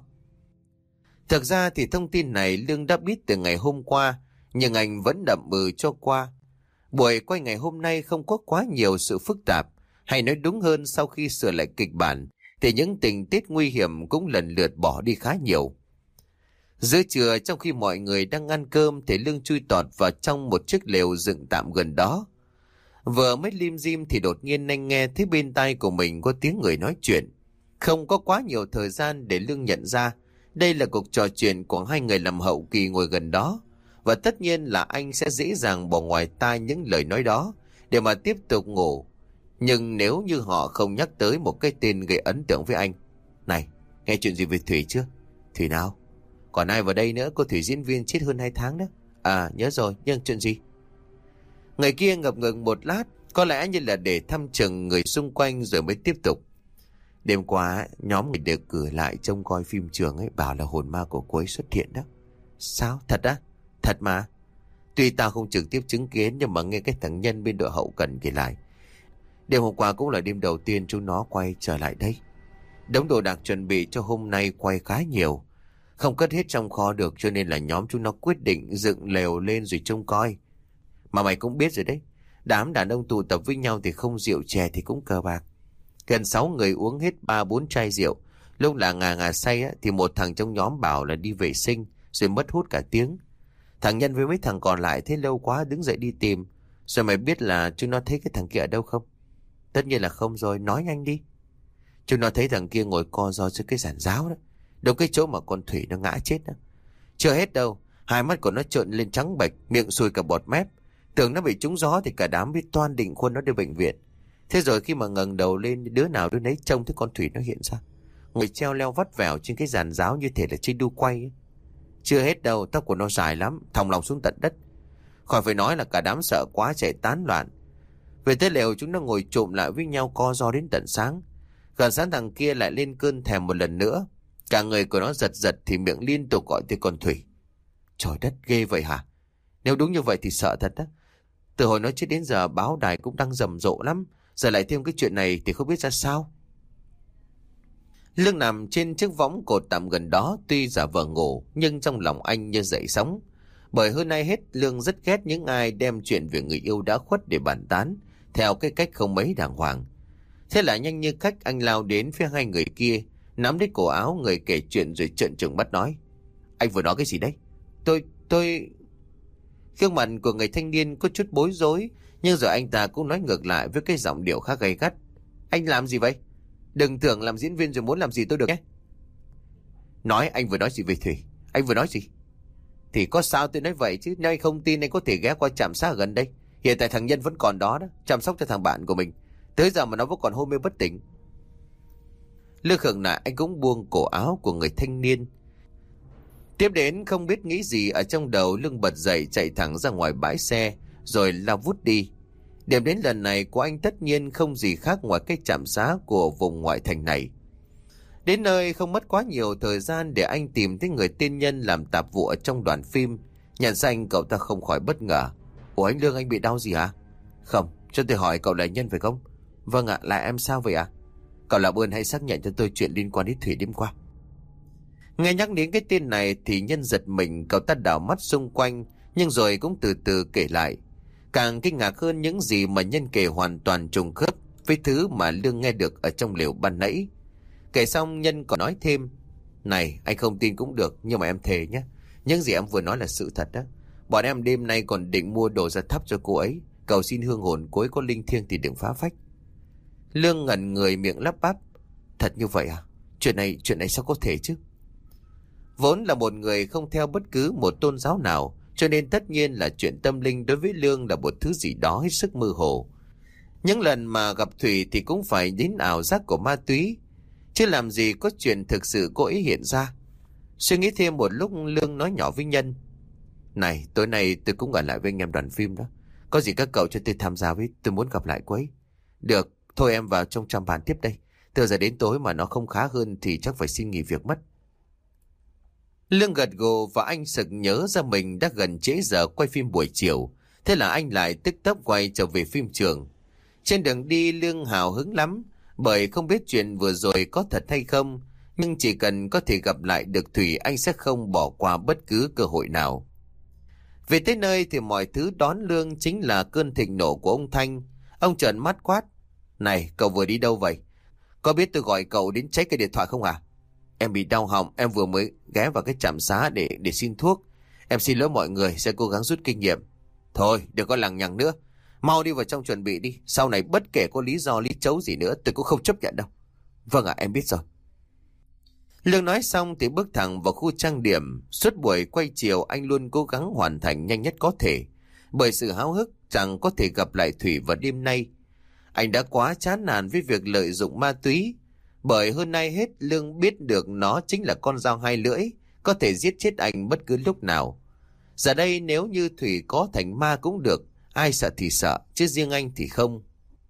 Speaker 1: Thực ra thì thông tin này Lương đã biết từ ngày hôm qua, nhưng anh vẫn đậm cho qua. Buổi quay ngày hôm nay không có quá nhiều sự phức tạp, hay nói đúng hơn sau khi sửa lại kịch bản, thì những tình tiết nguy hiểm cũng lần lượt bỏ đi khá nhiều. Giữa trưa, trong khi mọi người đang ăn cơm thì Lương chui tọt vào trong một chiếc lều dựng tạm gần đó. Vừa mới lim dim thì đột nhiên anh nghe thấy bên tai của mình có tiếng người nói chuyện. Không có quá nhiều thời gian để Lương nhận ra đây là cuộc trò chuyện của hai người làm hậu kỳ ngồi gần đó. Và tất nhiên là anh sẽ dễ dàng bỏ ngoài tai những lời nói đó để mà tiếp tục ngủ. Nhưng nếu như họ không nhắc tới một cái tên gây ấn tượng với anh. Này, nghe chuyện gì về Thủy chưa? Thủy nào? Còn ai vào đây nữa? Cô Thủy diễn viên chết hơn 2 tháng đó. À, nhớ rồi, nhưng chuyện gì? Người kia ngập ngừng một lát, có lẽ như là để thăm chừng người xung quanh rồi mới tiếp tục. Đêm qua, nhóm người được cử lại trông coi phim trường ấy, bảo là hồn ma của cô ấy xuất hiện đó. Sao? Thật á? Thật mà. Tuy tao không trực tiếp chứng kiến, nhưng mà nghe cái thằng Nhân bên đội hậu cần kể lại. Đêm hôm qua cũng là đêm đầu tiên chúng nó quay trở lại đây. Đống đồ đạc chuẩn bị cho hôm nay quay khá nhiều, không cất hết trong kho được, cho nên là nhóm chúng nó quyết định dựng lều lên rồi trông coi. Mà mày cũng biết rồi đấy, đám đàn ông tụ tập với nhau thì không rượu chè thì cũng cờ bạc. Gần 6 người uống hết 3-4 chai rượu. Lúc là ngà say á, thì một thằng trong nhóm bảo là đi vệ sinh rồi mất hút cả tiếng. Thằng Nhân với mấy thằng còn lại thấy lâu quá đứng dậy đi tìm. Rồi mày biết là chúng nó thấy cái thằng kia ở đâu không? Tất nhiên là không rồi, nói nhanh đi. Chúng nó thấy thằng kia ngồi co ro dưới cái giàn giáo đó, đúng cái chỗ mà con Thủy nó ngã chết đó. Chưa hết đâu, hai mắt của nó trợn lên trắng bệch, miệng sùi cả bọt mép.
Speaker 2: Tưởng nó bị trúng gió thì cả đám biết toan định khuân nó đi bệnh viện. Thế rồi khi mà ngẩng đầu lên, đứa nào đứa nấy trông thấy con Thủy nó hiện ra, ngồi treo leo vắt vẻo trên cái giàn giáo như thể là chơi đu quay ấy. Chưa hết đâu, tóc của nó dài lắm, thòng lọng xuống tận đất. Khỏi phải nói là cả đám sợ quá chạy tán loạn. Về tới lều chúng nó ngồi trộm lại với nhau co ro đến tận sáng. Gần sáng thằng kia lại lên cơn thèm một lần nữa. Cả người của nó giật giật thì miệng liên tục gọi tên con Thủy. Trời đất, ghê vậy hả? Nếu đúng như vậy thì sợ thật á. Từ hồi nó chết đến giờ báo đài cũng đang rầm rộ lắm. Giờ lại thêm cái chuyện này thì không biết ra sao. Lương nằm trên chiếc võng cột tạm gần đó, tuy giả vờ ngủ nhưng trong lòng anh như dậy sóng. Bởi hơn ai hết Lương rất ghét những ai đem chuyện về người yêu đã khuất để bàn tán theo cái cách không mấy đàng hoàng. Thế là nhanh như cách anh lao đến phía hai người kia, nắm lấy cổ áo người kể chuyện rồi trợn trừng mắt nói: Anh vừa nói cái gì đấy? Tôi... Gương mặt của người thanh niên có chút bối rối, nhưng rồi anh ta cũng nói ngược lại với cái giọng điệu khá gay gắt: Anh làm gì vậy? Đừng tưởng làm diễn viên rồi muốn làm gì tôi được nhé. Nói anh vừa nói gì về Thủy? Anh vừa nói gì? Thì có sao tôi nói vậy chứ. Nếu anh không tin anh có thể ghé qua trạm xá ở gần đây. Hiện tại thằng Nhân vẫn còn đó chăm sóc cho thằng bạn của mình. Tới giờ mà nó vẫn còn hôn mê bất tỉnh. Lương khựng lại, anh cũng buông cổ áo của người thanh niên. Tiếp đến không biết nghĩ gì ở trong đầu, Lương bật dậy chạy thẳng ra ngoài bãi xe rồi lao vút đi. Điểm đến lần này của anh tất nhiên không gì khác ngoài cái trạm xá của vùng ngoại thành này. Đến nơi không mất quá nhiều thời gian để anh tìm thấy người tên Nhân làm tạp vụ ở trong đoàn phim. Nhận ra anh, cậu ta không khỏi bất ngờ. Ủa anh Lương, anh bị đau gì hả? Không, cho tôi hỏi cậu là Nhân phải không? Vâng ạ, là em. Sao vậy ạ? Cậu làm ơn hãy xác nhận cho tôi chuyện liên quan đến Thủy đêm qua. Nghe nhắc đến cái tên này thì Nhân giật mình, cậu ta đảo mắt xung quanh nhưng rồi cũng từ từ kể lại. Càng kinh ngạc hơn, những gì mà Nhân kể hoàn toàn trùng khớp với thứ mà Lương nghe được ở trong lều ban nãy. Kể xong Nhân còn nói thêm: Này, anh không tin cũng được, nhưng mà em thề nhé, những gì em vừa nói là sự thật đó. Bọn em đêm nay còn định mua đồ ra thắp cho cô ấy, cầu xin hương hồn cô ấy có linh thiêng thì đừng phá phách. Lương ngẩn người, miệng lắp bắp: Thật như vậy à? Chuyện này sao có thể chứ? Vốn là một người không theo bất cứ một tôn giáo nào, cho nên tất nhiên là chuyện tâm linh đối với Lương là một thứ gì đó hết sức mơ hồ. Những lần mà gặp Thủy thì cũng phải đến ảo giác của ma túy, chứ làm gì có chuyện thực sự cô ấy hiện ra. Suy nghĩ thêm một lúc, Lương nói nhỏ với Nhân: Này, tối nay tôi cũng ở lại với anh em đoàn phim đó. Có gì các cậu cho tôi tham gia với, tôi muốn gặp lại cô ấy. Được, thôi em vào trong chăm bàn tiếp đây. Từ giờ đến tối mà nó không khá hơn thì chắc phải xin nghỉ việc mất. Lương gật gù và anh sực nhớ ra mình đã gần trễ giờ quay phim buổi chiều. Thế là anh lại tức tốc quay trở về phim trường. Trên đường đi Lương hào hứng lắm, bởi không biết chuyện vừa rồi có thật hay không, nhưng chỉ cần có thể gặp lại được Thủy, anh sẽ không bỏ qua bất cứ cơ hội nào. Về tới nơi thì mọi thứ đón Lương chính là cơn thịnh nộ của ông Thanh. Ông trợn mắt quát: Này, cậu vừa đi đâu vậy? Có biết tôi gọi cậu đến cháy cái điện thoại không à? Em bị đau họng, em vừa mới ghé vào cái trạm xá để xin thuốc. Em xin lỗi mọi người, sẽ cố gắng rút kinh nghiệm. Thôi, đừng có lằng nhằng nữa. Mau đi vào trong chuẩn bị đi. Sau này bất kể có lý do lý chấu gì nữa, tôi cũng không chấp nhận đâu. Vâng ạ, em biết rồi. Lương nói xong thì bước thẳng vào khu trang điểm. Suốt buổi quay chiều anh luôn cố gắng hoàn thành nhanh nhất có thể, bởi sự háo hức chẳng có thể gặp lại Thủy vào đêm nay. Anh đã quá chán nản với việc lợi dụng ma túy, bởi hơn ai hết Lương biết được nó chính là con dao hai lưỡi, có thể giết chết anh bất cứ lúc nào. Giờ đây nếu như Thủy có thành ma cũng được, ai sợ thì sợ, chứ riêng anh thì không.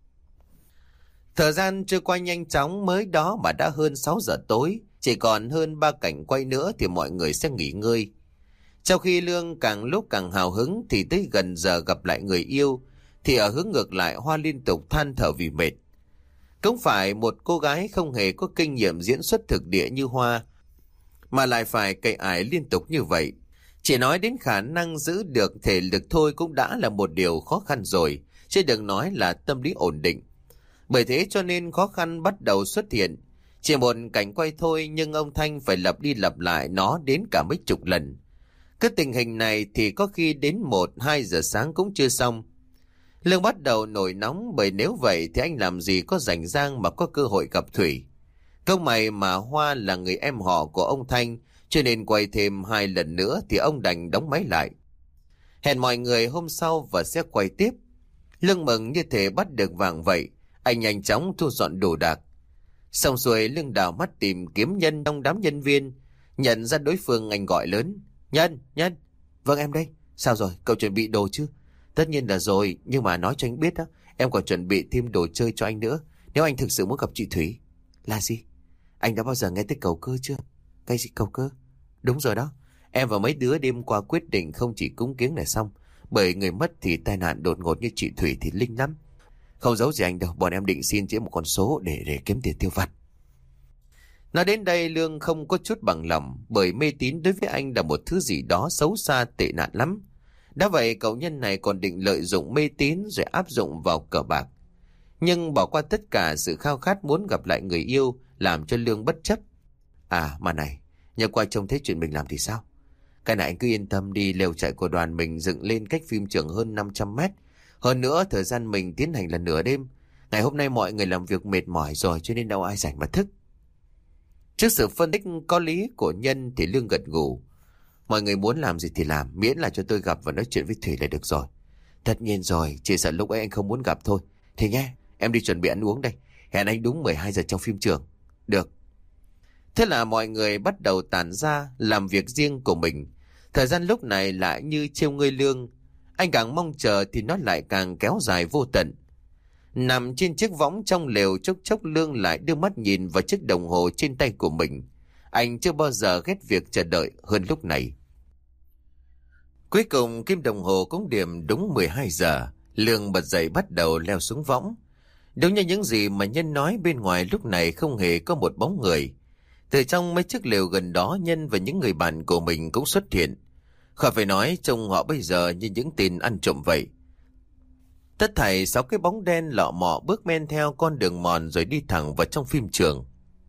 Speaker 2: Thời gian trôi qua nhanh chóng, mới đó mà đã hơn 6 giờ tối, chỉ còn hơn 3 cảnh quay nữa thì mọi người sẽ nghỉ ngơi. Trong khi Lương càng lúc càng hào hứng thì tới gần giờ gặp lại người yêu, thì ở hướng ngược lại Hoa liên tục than thở vì mệt. Cũng phải một cô gái không hề có kinh nghiệm diễn xuất thực địa như Hoa, mà lại phải cày ải liên tục như vậy. Chỉ nói đến khả năng giữ được thể lực thôi cũng đã là một điều khó khăn rồi, chứ đừng nói là tâm lý ổn định. Bởi thế cho nên khó khăn bắt đầu xuất hiện. Chỉ một cảnh quay thôi nhưng ông Thanh phải lặp đi lặp lại nó đến cả mấy chục lần. Cái tình hình này thì có khi đến 1-2 giờ sáng cũng chưa xong. Lương bắt đầu nổi nóng, bởi nếu vậy thì anh làm gì có rảnh rang mà có cơ hội gặp Thủy. Không may mà Hoa là người em họ của ông Thanh, cho nên quay thêm 2 lần nữa thì ông đành đóng máy lại. Hẹn mọi người hôm sau và sẽ quay tiếp. Lương mừng như thể bắt được vàng vậy. Anh nhanh chóng thu dọn đồ đạc. Xong xuôi Lương đảo mắt tìm kiếm Nhân trong đám nhân viên. Nhận ra đối phương, anh gọi lớn: Nhân. Vâng, em đây. Sao rồi, cậu chuẩn bị đồ chứ? Tất nhiên là rồi, nhưng mà nói cho anh biết đó, em còn chuẩn bị thêm đồ chơi cho anh nữa, nếu anh thực sự muốn gặp chị Thủy. Là gì? Anh đã bao giờ nghe tới cầu cơ chưa? Cái gì cầu cơ? Đúng rồi đó. Em và mấy đứa đêm qua quyết định không chỉ cúng kiếng này xong, bởi người mất thì tai nạn đột ngột như chị Thủy thì linh lắm. Không giấu gì anh đâu, bọn em định xin chị một con số để kiếm tiền tiêu vặt. Nói đến đây Lương không có chút bằng lòng, bởi mê tín đối với anh là một thứ gì đó xấu xa tệ nạn lắm. Đã vậy cậu Nhân này còn định lợi dụng mê tín rồi áp dụng vào cờ bạc. Nhưng bỏ qua tất cả sự khao khát muốn gặp lại người yêu làm cho Lương bất chấp. À mà này, nhờ qua trông thấy chuyện mình làm thì sao? Cái này anh cứ yên tâm đi, lều trại của đoàn mình dựng lên cách phim trường hơn 500 mét. Hơn nữa thời gian mình tiến hành là nửa đêm. Ngày hôm nay mọi người làm việc mệt mỏi rồi cho nên đâu ai rảnh mà thức. Trước sự phân tích có lý của Nhân thì Lương gật gù. Mọi người muốn làm gì thì làm, miễn là cho tôi gặp và nói chuyện với Thủy là được rồi. Tất nhiên rồi, chỉ sợ lúc ấy anh không muốn gặp thôi. Thì nghe, em đi chuẩn bị ăn uống đây. Hẹn anh đúng 12 giờ trong phim trường. Được. Thế là mọi người bắt đầu tản ra làm việc riêng của mình. Thời gian lúc này lại như trêu ngươi Lương. Anh càng mong chờ thì nó lại càng kéo dài vô tận. Nằm trên chiếc võng trong lều, chốc chốc Lương lại đưa mắt nhìn vào chiếc đồng hồ trên tay của mình. Anh chưa bao giờ ghét việc chờ đợi hơn lúc này. Cuối cùng kim đồng hồ cũng điểm đúng 12 giờ. Lương bật dậy bắt đầu leo xuống võng. Đúng như những gì mà Nhân nói, bên ngoài lúc này không hề có một bóng người. Từ trong mấy chiếc lều gần đó, Nhân và những người bạn của mình cũng xuất hiện. Khỏi phải nói, trông họ bây giờ như những tên ăn trộm vậy. Tất thảy 6 cái bóng đen lọ mọ bước men theo con đường mòn rồi đi thẳng vào trong phim trường.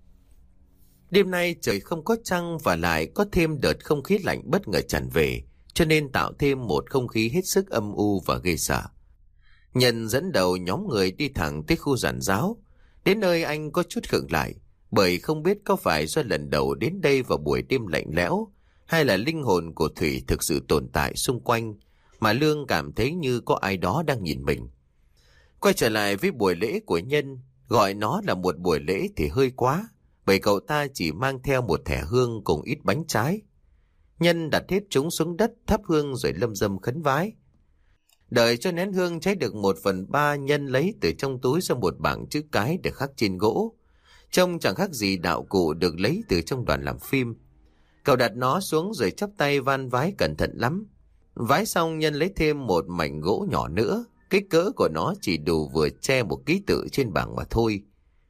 Speaker 2: Đêm nay trời không có trăng và lại có thêm đợt không khí lạnh bất ngờ tràn về, cho nên tạo thêm một không khí hết sức âm u và ghê sợ. Nhân dẫn đầu nhóm người đi thẳng tới khu giàn giáo. Đến nơi anh có chút khựng lại, bởi không biết có phải do lần đầu đến đây vào buổi đêm lạnh lẽo, hay là linh hồn của Thủy thực sự tồn tại xung quanh, mà Lương cảm thấy như có ai đó đang nhìn mình. Quay trở lại với buổi lễ của Nhân, gọi nó là một buổi lễ thì hơi quá, bởi cậu ta chỉ mang theo một thẻ hương cùng ít bánh trái. Nhân đặt hết chúng xuống đất thắp hương rồi lâm dâm khấn vái. Đợi cho nén hương cháy được 1/3, Nhân lấy từ trong túi ra một bảng chữ cái để khắc trên gỗ. Trông chẳng khác gì đạo cụ được lấy từ trong đoàn làm phim. Cậu đặt nó xuống rồi chắp tay van vái cẩn thận lắm. Vái xong, Nhân lấy thêm một mảnh gỗ nhỏ nữa. Kích cỡ của nó chỉ đủ vừa che một ký tự trên bảng mà thôi.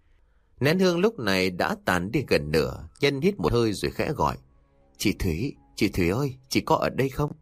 Speaker 2: Nén hương lúc này đã tàn đi gần nửa. Nhân hít một hơi rồi khẽ gọi: Chị Thủy ơi, chị có ở đây không?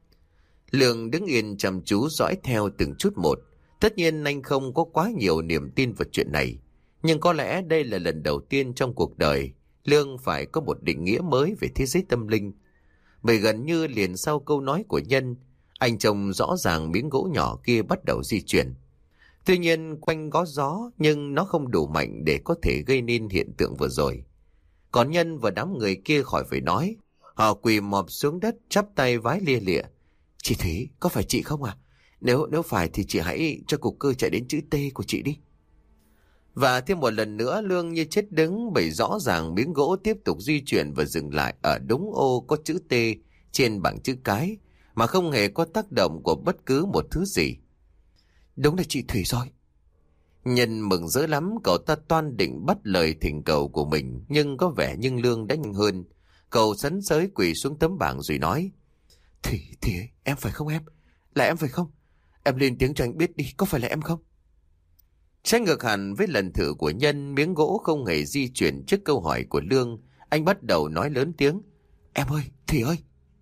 Speaker 2: Lương đứng yên chăm chú dõi theo từng chút một. Tất nhiên anh không có quá nhiều niềm tin vào chuyện này. Nhưng có lẽ đây là lần đầu tiên trong cuộc đời Lương phải có một định nghĩa mới về thế giới tâm linh. Bởi gần như liền sau câu nói của Nhân, anh trông rõ ràng miếng gỗ nhỏ kia bắt đầu di chuyển. Tuy nhiên quanh có gió, nhưng nó không đủ mạnh để có thể gây nên hiện tượng vừa rồi. Còn Nhân và đám người kia khỏi phải nói. Họ quỳ mọp xuống đất chắp tay vái lia lịa: Chị Thủy, có phải chị không à? Nếu phải thì chị hãy cho cục cơ chạy đến chữ T của chị đi. Và thêm một lần nữa Lương như chết đứng, bởi rõ ràng miếng gỗ tiếp tục di chuyển và dừng lại ở đúng ô có chữ T trên bảng chữ cái, mà không hề có tác động của bất cứ một thứ gì. Đúng là chị Thủy rồi. Nhân mừng rỡ lắm, cậu ta toan định bắt lời thỉnh cầu của mình, nhưng có vẻ như Lương đã nhanh hơn. Cậu sấn sới quỳ xuống tấm bảng rồi nói: Thủy ơi, em phải không em? Là em phải không? Em lên tiếng cho anh biết đi, có phải là em không? Trái ngược hẳn với lần thử của Nhân, miếng gỗ không hề di chuyển trước câu hỏi của Lương. Anh bắt đầu nói lớn tiếng: Em ơi, Thủy ơi.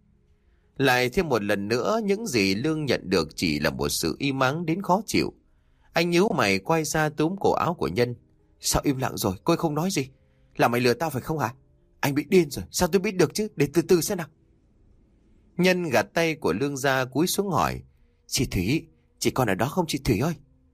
Speaker 2: Lại thêm một lần nữa, những gì Lương nhận được chỉ là một sự im ắng đến khó chịu. Anh nhíu mày quay ra túm cổ áo của Nhân: Sao im lặng rồi, cô không nói gì? Là mày lừa tao phải không hả? Anh bị điên rồi, sao tôi biết được chứ? Để từ từ xem nào. Nhân gạt tay của Lương ra, cúi xuống hỏi: Chị Thủy, chị còn ở đó không chị Thủy ơi?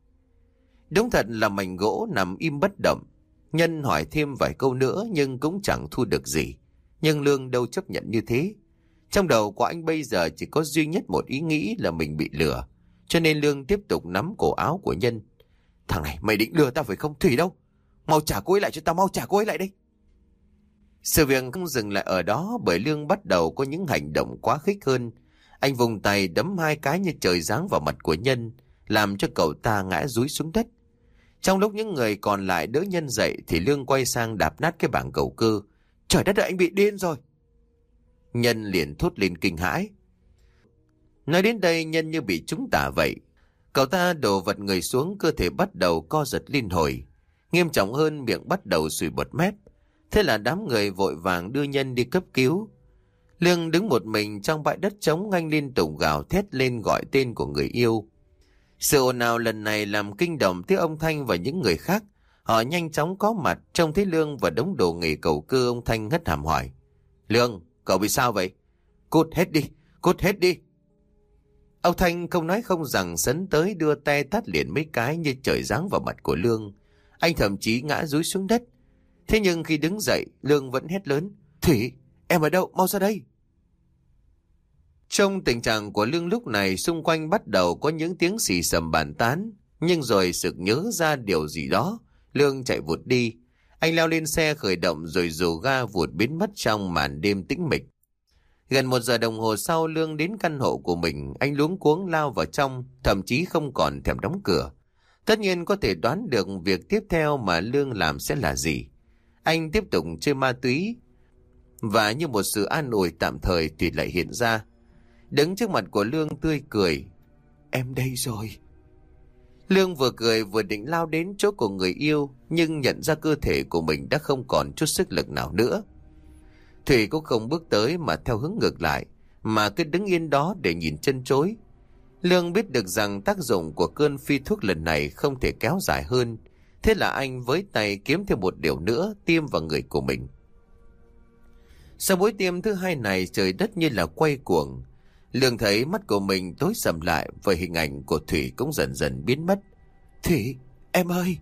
Speaker 2: Đúng thật là mảnh gỗ nằm im bất động. Nhân hỏi thêm vài câu nữa nhưng cũng chẳng thu được gì. Nhưng Lương đâu chấp nhận như thế. Trong đầu của anh bây giờ chỉ có duy nhất một ý nghĩ là mình bị lừa. Cho nên Lương tiếp tục nắm cổ áo của Nhân. Thằng này mày định lừa tao phải không? Thủy đâu? Mau trả cô ấy lại cho tao, mau trả cô ấy lại đây. Sự việc không dừng lại ở đó, bởi Lương bắt đầu có những hành động quá khích hơn. Anh vùng tay đấm 2 cái như trời giáng vào mặt của Nhân, làm cho cậu ta ngã dúi xuống đất. Trong lúc những người còn lại đỡ Nhân dậy thì Lương quay sang đạp nát cái bảng cầu cơ. Trời đất ơi, anh bị điên rồi. Nhân liền thốt lên kinh hãi. Nói đến đây, Nhân như bị trúng tả vậy. Cậu ta đổ vật người xuống, cơ thể bắt đầu co giật liên hồi. Nghiêm trọng hơn, miệng bắt đầu sùi bọt mép. Thế là đám người vội vàng đưa Nhân đi cấp cứu. Lương đứng một mình trong bãi đất trống, anh liên tục gào thét lên gọi tên của người yêu. Sự ồn ào lần này làm kinh động tới ông Thanh và những người khác. Họ nhanh chóng có mặt, trông thấy Lương và đống đồ nghề cầu cơ. Ông Thanh hất hàm hỏi. Lương, cậu bị sao vậy? Cút hết đi, cút hết đi. Ông Thanh không nói không rằng sấn tới đưa tay tát liền mấy cái như trời giáng vào mặt của Lương. Anh thậm chí ngã dúi xuống đất. Thế nhưng khi đứng dậy, Lương vẫn hét lớn. Thủy, em ở đâu? Mau ra đây. Trong tình trạng của Lương lúc này, xung quanh bắt đầu có những tiếng xì xầm bàn tán. Nhưng rồi sực nhớ ra điều gì đó, Lương chạy vụt đi. Anh leo lên xe khởi động rồi rồ ga vụt biến mất trong màn đêm tĩnh mịch. Gần 1 giờ đồng hồ sau, Lương đến căn hộ của mình. Anh luống cuống lao vào trong, thậm chí không còn thèm đóng cửa. Tất nhiên có thể đoán được việc tiếp theo mà Lương làm sẽ là gì. Anh tiếp tục chơi ma túy. Và như một sự an ủi tạm thời, Thủy lại hiện ra. Đứng trước mặt của Lương tươi cười. Em đây rồi. Lương vừa cười vừa định lao đến chỗ của người yêu, nhưng nhận ra cơ thể của mình đã không còn chút sức lực nào nữa. Thủy cũng không bước tới mà theo hướng ngược lại, mà cứ đứng yên đó để nhìn chân chối. Lương biết được rằng tác dụng của cơn phi thuốc lần này không thể kéo dài hơn. Thế là anh với tay kiếm thêm một điều nữa tiêm vào người của mình. Sau buổi tiêm thứ 2 này, trời đất như là quay cuồng. Lương thấy mắt của mình tối sầm lại và hình ảnh của Thủy cũng dần dần biến mất. Thủy, em ơi!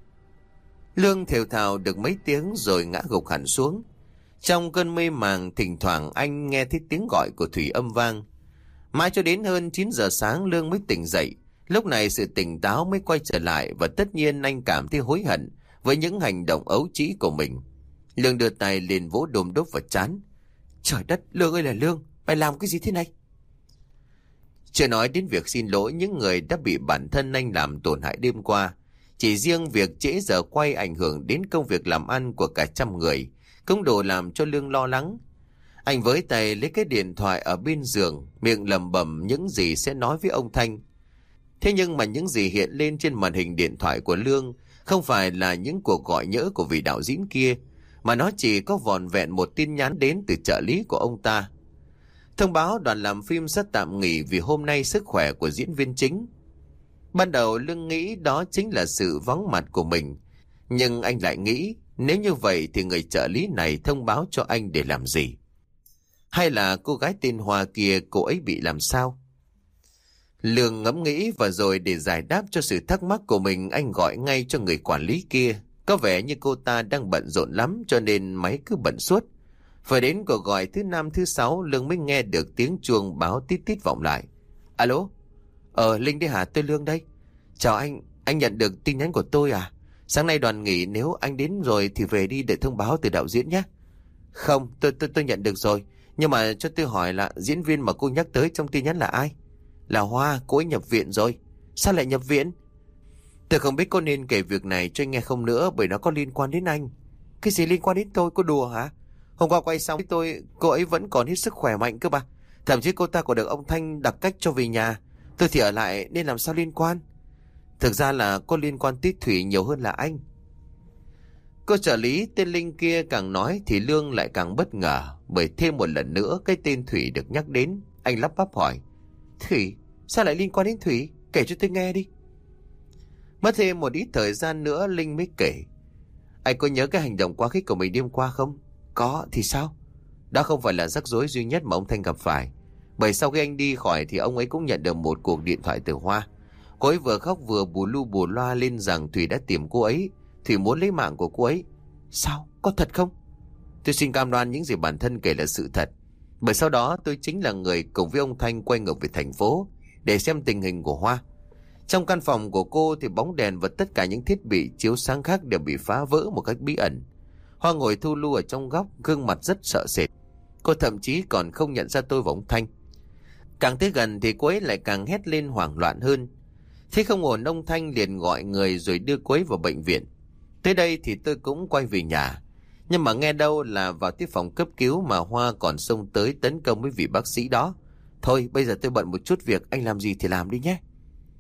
Speaker 2: Lương thều thào được mấy tiếng rồi ngã gục hẳn xuống. Trong cơn mê màng, thỉnh thoảng anh nghe thấy tiếng gọi của Thủy âm vang. Mãi cho đến hơn 9 giờ sáng Lương mới tỉnh dậy. Lúc này sự tỉnh táo mới quay trở lại và tất nhiên anh cảm thấy hối hận với những hành động ấu trĩ của mình. Lương đưa tay lên vỗ đôm đốp vào trán. Trời đất, Lương ơi là Lương, mày làm cái gì thế này? Chưa nói đến việc xin lỗi những người đã bị bản thân anh làm tổn hại đêm qua. Chỉ riêng việc trễ giờ quay ảnh hưởng đến công việc làm ăn của cả trăm người cũng đủ làm cho Lương lo lắng. Anh với tay lấy cái điện thoại ở bên giường, miệng lẩm bẩm những gì sẽ nói với ông Thanh. Thế nhưng mà những gì hiện lên trên màn hình điện thoại của Lương không phải là những cuộc gọi nhỡ của vị đạo diễn kia, mà nó chỉ có vỏn vẹn một tin nhắn đến từ trợ lý của ông ta. Thông báo đoàn làm phim sẽ tạm nghỉ vì hôm nay sức khỏe của diễn viên chính. Ban đầu Lương nghĩ đó chính là sự vắng mặt của mình, nhưng anh lại nghĩ nếu như vậy thì người trợ lý này thông báo cho anh để làm gì? Hay là cô gái tên Hoa kia, cô ấy bị làm sao? Lương ngẫm nghĩ và rồi để giải đáp cho sự thắc mắc của mình, anh gọi ngay cho người quản lý kia. Có vẻ như cô ta đang bận rộn lắm cho nên máy cứ bận suốt. Phải đến cuộc gọi thứ 5 thứ 6 Lương mới nghe được tiếng chuông báo tít tít vọng lại. Alo? Linh đấy hả? Tôi Lương đây. Chào anh nhận được tin nhắn của tôi à? Sáng nay đoàn nghỉ, nếu anh đến rồi thì về đi để thông báo từ đạo diễn nhé. Không, tôi nhận được rồi. Nhưng mà cho tôi hỏi là diễn viên mà cô nhắc tới trong tin nhắn là ai? Là Hoa, cô ấy nhập viện rồi. Sao lại nhập viện? Tôi không biết có nên kể việc này cho anh nghe không nữa, bởi nó có liên quan đến anh. Cái gì liên quan đến tôi? Cô đùa hả? Hôm qua quay xong với tôi, cô ấy vẫn còn hết sức khỏe mạnh cơ mà. Thậm chí cô ta còn được ông Thanh đặt cách cho về nhà. Tôi thì ở lại nên làm sao liên quan? Thực ra là có liên quan tới Thủy nhiều hơn là anh. Cô trợ lý tên Linh kia càng nói thì Lương lại càng bất ngờ, bởi thêm một lần nữa cái tên Thủy được nhắc đến. Anh lắp bắp hỏi. Thủy? Sao lại liên quan đến Thủy? Kể cho tôi nghe đi. Mất thêm một ít thời gian nữa Linh mới kể. Anh có nhớ cái hành động quá khích của mình đêm qua không? Có, thì sao? Đó không phải là rắc rối duy nhất mà ông Thanh gặp phải. Bởi sau khi anh đi khỏi thì ông ấy cũng nhận được một cuộc điện thoại từ Hoa. Cô ấy vừa khóc vừa bù lu bù loa lên rằng Thủy đã tìm cô ấy. Thủy muốn lấy mạng của cô ấy. Sao? Có thật không? Tôi xin cam đoan những gì bản thân kể là sự thật. Bởi sau đó tôi chính là người cùng với ông Thanh quay ngược về thành phố để xem tình hình của Hoa. Trong căn phòng của cô thì bóng đèn và tất cả những thiết bị chiếu sáng khác đều bị phá vỡ một cách bí ẩn. Hoa ngồi thu lu ở trong góc, gương mặt rất sợ sệt. Cô thậm chí còn không nhận ra tôi và ông Thanh. Càng tới gần thì cô ấy lại càng hét lên hoảng loạn hơn. Thế không ổn, ông Thanh liền gọi người rồi đưa cô ấy vào bệnh viện. Tới đây thì tôi cũng quay về nhà. Nhưng mà nghe đâu là vào tiếp phòng cấp cứu mà Hoa còn xông tới tấn công với vị bác sĩ đó. Thôi bây giờ tôi bận một chút việc, anh làm gì thì làm đi nhé.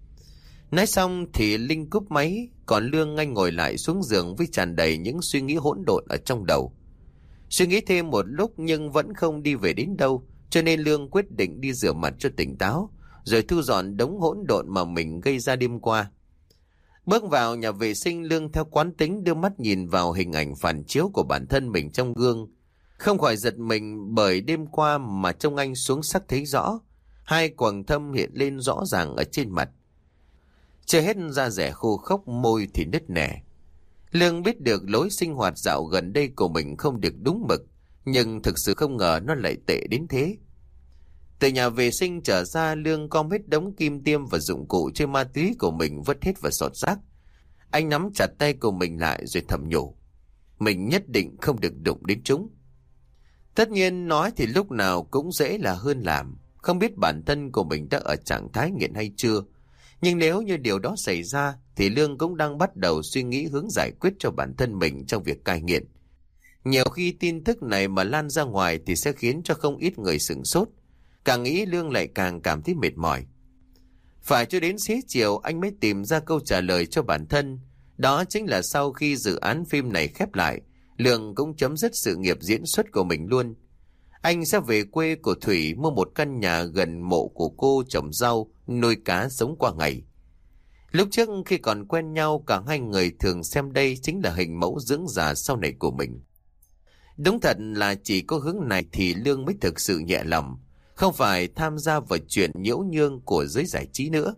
Speaker 2: Nói xong thì Linh cúp máy, còn Lương anh ngồi lại xuống giường với tràn đầy những suy nghĩ hỗn độn ở trong đầu. Suy nghĩ thêm một lúc nhưng vẫn không đi về đến đâu, cho nên Lương quyết định đi rửa mặt cho tỉnh táo, rồi thu dọn đống hỗn độn mà mình gây ra đêm qua. Bước vào nhà vệ sinh, Lương theo quán tính đưa mắt nhìn vào hình ảnh phản chiếu của bản thân mình trong gương. Không khỏi giật mình bởi đêm qua mà trông anh xuống sắc thấy rõ. Hai quầng thâm hiện lên rõ ràng ở trên mặt. Chưa hết da rẻ khô khốc, môi thì nứt nẻ. Lương biết được lối sinh hoạt dạo gần đây của mình không được đúng mực, nhưng thực sự không ngờ nó lại tệ đến thế. Từ nhà vệ sinh trở ra, Lương gom hết đống kim tiêm và dụng cụ chơi ma túy của mình vứt hết vào sọt rác. Anh nắm chặt tay của mình lại rồi thầm nhủ. Mình nhất định không được đụng đến chúng. Tất nhiên nói thì lúc nào cũng dễ là hơn làm. Không biết bản thân của mình đã ở trạng thái nghiện hay chưa. Nhưng nếu như điều đó xảy ra thì Lương cũng đang bắt đầu suy nghĩ hướng giải quyết cho bản thân mình trong việc cai nghiện. Nhiều khi tin tức này mà lan ra ngoài thì sẽ khiến cho không ít người sửng sốt. Càng nghĩ Lương lại càng cảm thấy mệt mỏi. Phải cho đến xế chiều anh mới tìm ra câu trả lời cho bản thân. Đó chính là sau khi dự án phim này khép lại, Lương cũng chấm dứt sự nghiệp diễn xuất của mình luôn. Anh sẽ về quê của Thủy mua một căn nhà gần mộ của cô, trồng rau, nuôi cá sống qua ngày. Lúc trước khi còn quen nhau, cả hai người thường xem đây chính là hình mẫu dưỡng già sau này của mình. Đúng thật là chỉ có hướng này thì Lương mới thực sự nhẹ lòng, không phải tham gia vào chuyện nhiễu nhương của giới giải trí nữa.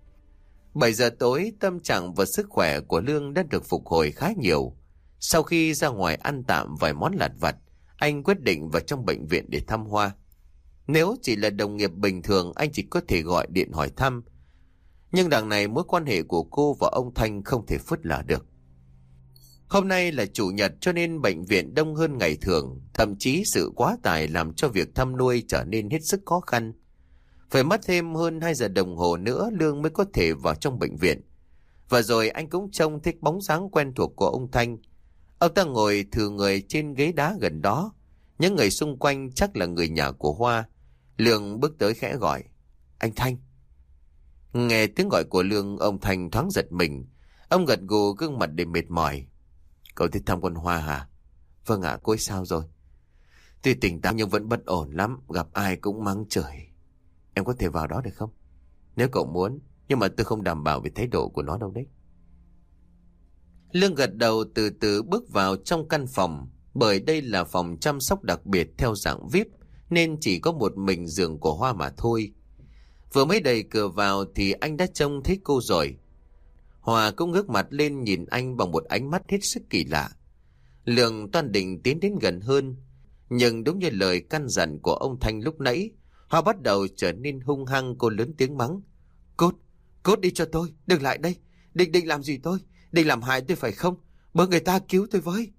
Speaker 2: 7 giờ tối, tâm trạng và sức khỏe của Lương đã được phục hồi khá nhiều. Sau khi ra ngoài ăn tạm vài món lặt vặt, anh quyết định vào trong bệnh viện để thăm Hoa. Nếu chỉ là đồng nghiệp bình thường, anh chỉ có thể gọi điện hỏi thăm. Nhưng đằng này mối quan hệ của cô và ông Thanh không thể phớt lờ được. Hôm nay là chủ nhật cho nên bệnh viện đông hơn ngày thường, thậm chí sự quá tải làm cho việc thăm nuôi trở nên hết sức khó khăn. Phải mất thêm hơn 2 giờ đồng hồ nữa Lương mới có thể vào trong bệnh viện. Và rồi anh cũng trông thấy bóng dáng quen thuộc của ông Thanh. Ông ta ngồi thừ người trên ghế đá gần đó. Những người xung quanh chắc là người nhà của Hoa. Lương bước tới khẽ gọi. Anh Thanh. Nghe tiếng gọi của Lương, ông Thanh thoáng giật mình. Ông gật gù, gương mặt đầy mệt mỏi. Cậu tới thăm con Hoa hả? Vâng ạ, cô ấy sao rồi? Tuy tỉnh táo nhưng vẫn bất ổn lắm, gặp ai cũng mắng chửi. Em có thể vào đó được không? Nếu cậu muốn, nhưng mà tôi không đảm bảo về thái độ của nó đâu đấy. Lương gật đầu, từ từ bước vào trong căn phòng. Bởi đây là phòng chăm sóc đặc biệt theo dạng VIP, nên chỉ có một mình giường của Hoa mà thôi. Vừa mới đẩy cửa vào thì anh đã trông thấy cô rồi. Hoa cũng ngước mặt lên nhìn anh bằng một ánh mắt hết sức kỳ lạ. Lương toan định tiến đến gần hơn, nhưng đúng như lời căn dặn của ông Thanh lúc nãy, Hoa bắt đầu trở nên hung hăng. Cô lớn tiếng mắng. Cút đi cho tôi, đừng lại đây. Định làm gì tôi? Định làm hại tôi phải không? Bớ người ta cứu tôi với.